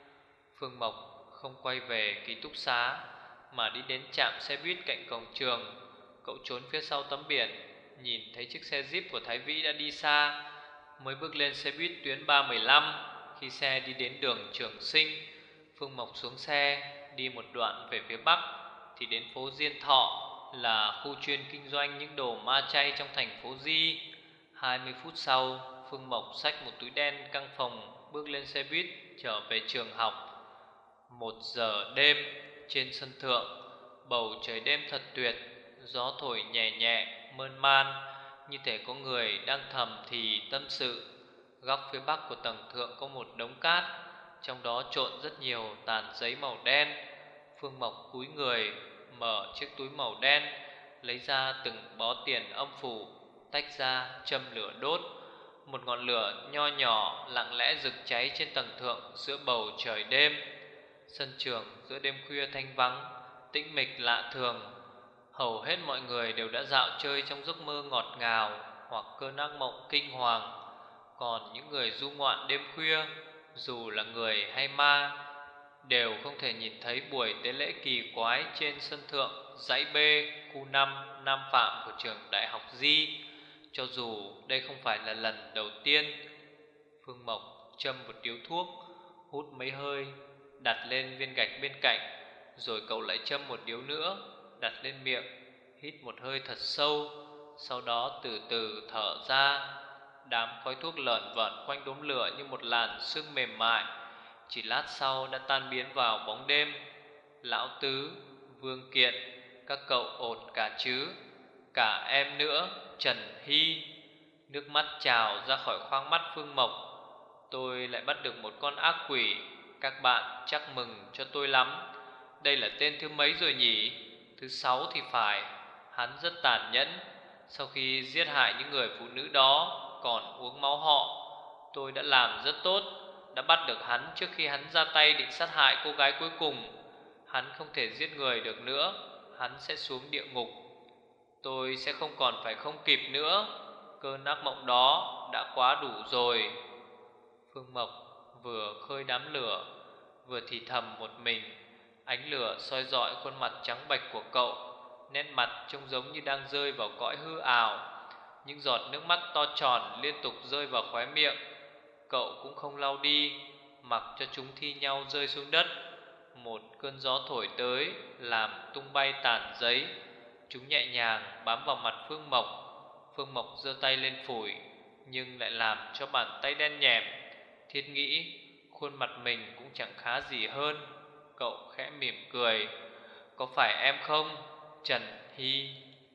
Phương Mộc không quay về ký túc xá, mà đi đến trạm xe buýt cạnh cổng trường. Cậu trốn phía sau tấm biển, nhìn thấy chiếc xe Jeep của Thái Vĩ đã đi xa, mới bước lên xe buýt tuyến ba một lăm. Khi xe đi đến đường Trường Sinh, Phương Mộc xuống xe, đi một đoạn về phía bắc thì đến phố Diên Thọ, là khu chuyên kinh doanh những đồ ma chay trong thành phố Di. Hai mươi phút sau, Phương Mộc xách một túi đen căng phòng, bước lên xe buýt trở về trường học. Một giờ đêm, trên sân thượng, bầu trời đêm thật tuyệt, gió thổi nhẹ nhẹ, mơn man, như thể có người đang thầm thì tâm sự. Góc phía bắc của tầng thượng có một đống cát, trong đó trộn rất nhiều tàn giấy màu đen. Phương Mộc cúi người, mở chiếc túi màu đen, lấy ra từng bó tiền âm phủ, tách ra châm lửa đốt. Một ngọn lửa nho nhỏ lặng lẽ rực cháy trên tầng thượng giữa bầu trời đêm. Sân trường giữa đêm khuya thanh vắng, tĩnh mịch lạ thường. Hầu hết mọi người đều đã dạo chơi trong giấc mơ ngọt ngào hoặc cơn ác mộng kinh hoàng. Còn những người du ngoạn đêm khuya, dù là người hay ma, đều không thể nhìn thấy buổi tế lễ kỳ quái trên sân thượng dãy B, khu năm, Nam Phạm của trường Đại học Di. Cho dù đây không phải là lần đầu tiên. Phương Mộc châm một điếu thuốc, hút mấy hơi, đặt lên viên gạch bên cạnh. Rồi cậu lại châm một điếu nữa, đặt lên miệng, hít một hơi thật sâu, sau đó từ từ thở ra. Đám khói thuốc lởn vởn quanh đốm lửa như một làn sương mềm mại, chỉ lát sau đã tan biến vào bóng đêm. Lão Tứ, Vương Kiện, các cậu ổn cả chứ? Cả em nữa, Trần Hy. Nước mắt trào ra khỏi khoang mắt Phương Mộc. Tôi lại bắt được một con ác quỷ, các bạn chắc mừng cho tôi lắm. Đây là tên thứ mấy rồi nhỉ? Thứ sáu thì phải. Hắn rất tàn nhẫn. Sau khi giết hại những người phụ nữ đó, còn uống máu họ. Tôi đã làm rất tốt, đã bắt được hắn trước khi hắn ra tay định sát hại cô gái cuối cùng. Hắn không thể giết người được nữa, hắn sẽ xuống địa ngục. Tôi sẽ không còn phải không kịp nữa. Cơn ác mộng đó đã quá đủ rồi. Phương Mộc vừa khơi đám lửa, vừa thì thầm một mình. Ánh lửa soi rọi khuôn mặt trắng bệch của cậu, nét mặt trông giống như đang rơi vào cõi hư ảo. Những giọt nước mắt to tròn liên tục rơi vào khóe miệng. Cậu cũng không lau đi, mặc cho chúng thi nhau rơi xuống đất. Một cơn gió thổi tới, làm tung bay tàn giấy. Chúng nhẹ nhàng bám vào mặt Phương Mộc. Phương Mộc giơ tay lên phủi, nhưng lại làm cho bàn tay đen nhẻm. Thiết nghĩ khuôn mặt mình cũng chẳng khá gì hơn. Cậu khẽ mỉm cười. Có phải em không, Trần Hy?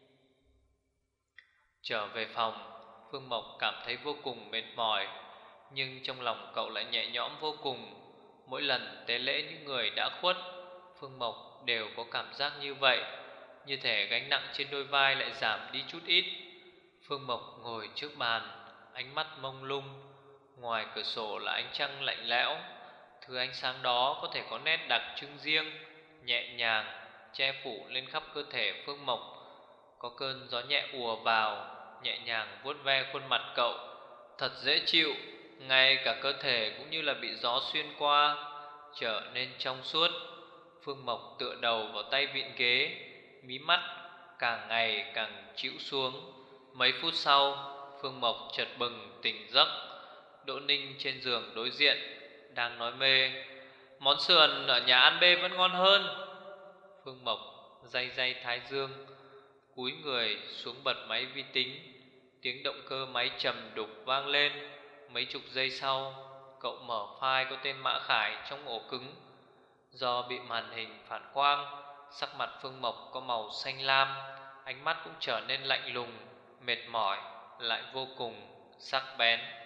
Trở về phòng, Phương Mộc cảm thấy vô cùng mệt mỏi, nhưng trong lòng cậu lại nhẹ nhõm vô cùng. Mỗi lần tế lễ những người đã khuất, Phương Mộc đều có cảm giác như vậy, như thể gánh nặng trên đôi vai lại giảm đi chút ít. Phương Mộc ngồi trước bàn, ánh mắt mông lung. Ngoài cửa sổ là ánh trăng lạnh lẽo. Thứ ánh sáng đó có thể có nét đặc trưng riêng, nhẹ nhàng che phủ lên khắp cơ thể Phương Mộc. Có cơn gió nhẹ ùa vào, nhẹ nhàng vuốt ve khuôn mặt cậu, thật dễ chịu. Ngay cả cơ thể cũng như là bị gió xuyên qua, trở nên trong suốt. Phương Mộc tựa đầu vào tay vịn ghế, mí mắt càng ngày càng chịu xuống. Mấy phút sau, Phương Mộc chợt bừng tỉnh giấc. Đỗ Ninh trên giường đối diện đang nói mê: món sườn ở nhà ăn B vẫn ngon hơn. Phương Mộc day day thái dương, cúi người xuống bật máy vi tính. Tiếng động cơ máy trầm đục vang lên. Mấy chục giây sau, cậu mở file có tên Mã Khải trong ổ cứng. Do bị màn hình phản quang, sắc mặt Phương Mộc có màu xanh lam. Ánh mắt cũng trở nên lạnh lùng, mệt mỏi, lại vô cùng sắc bén.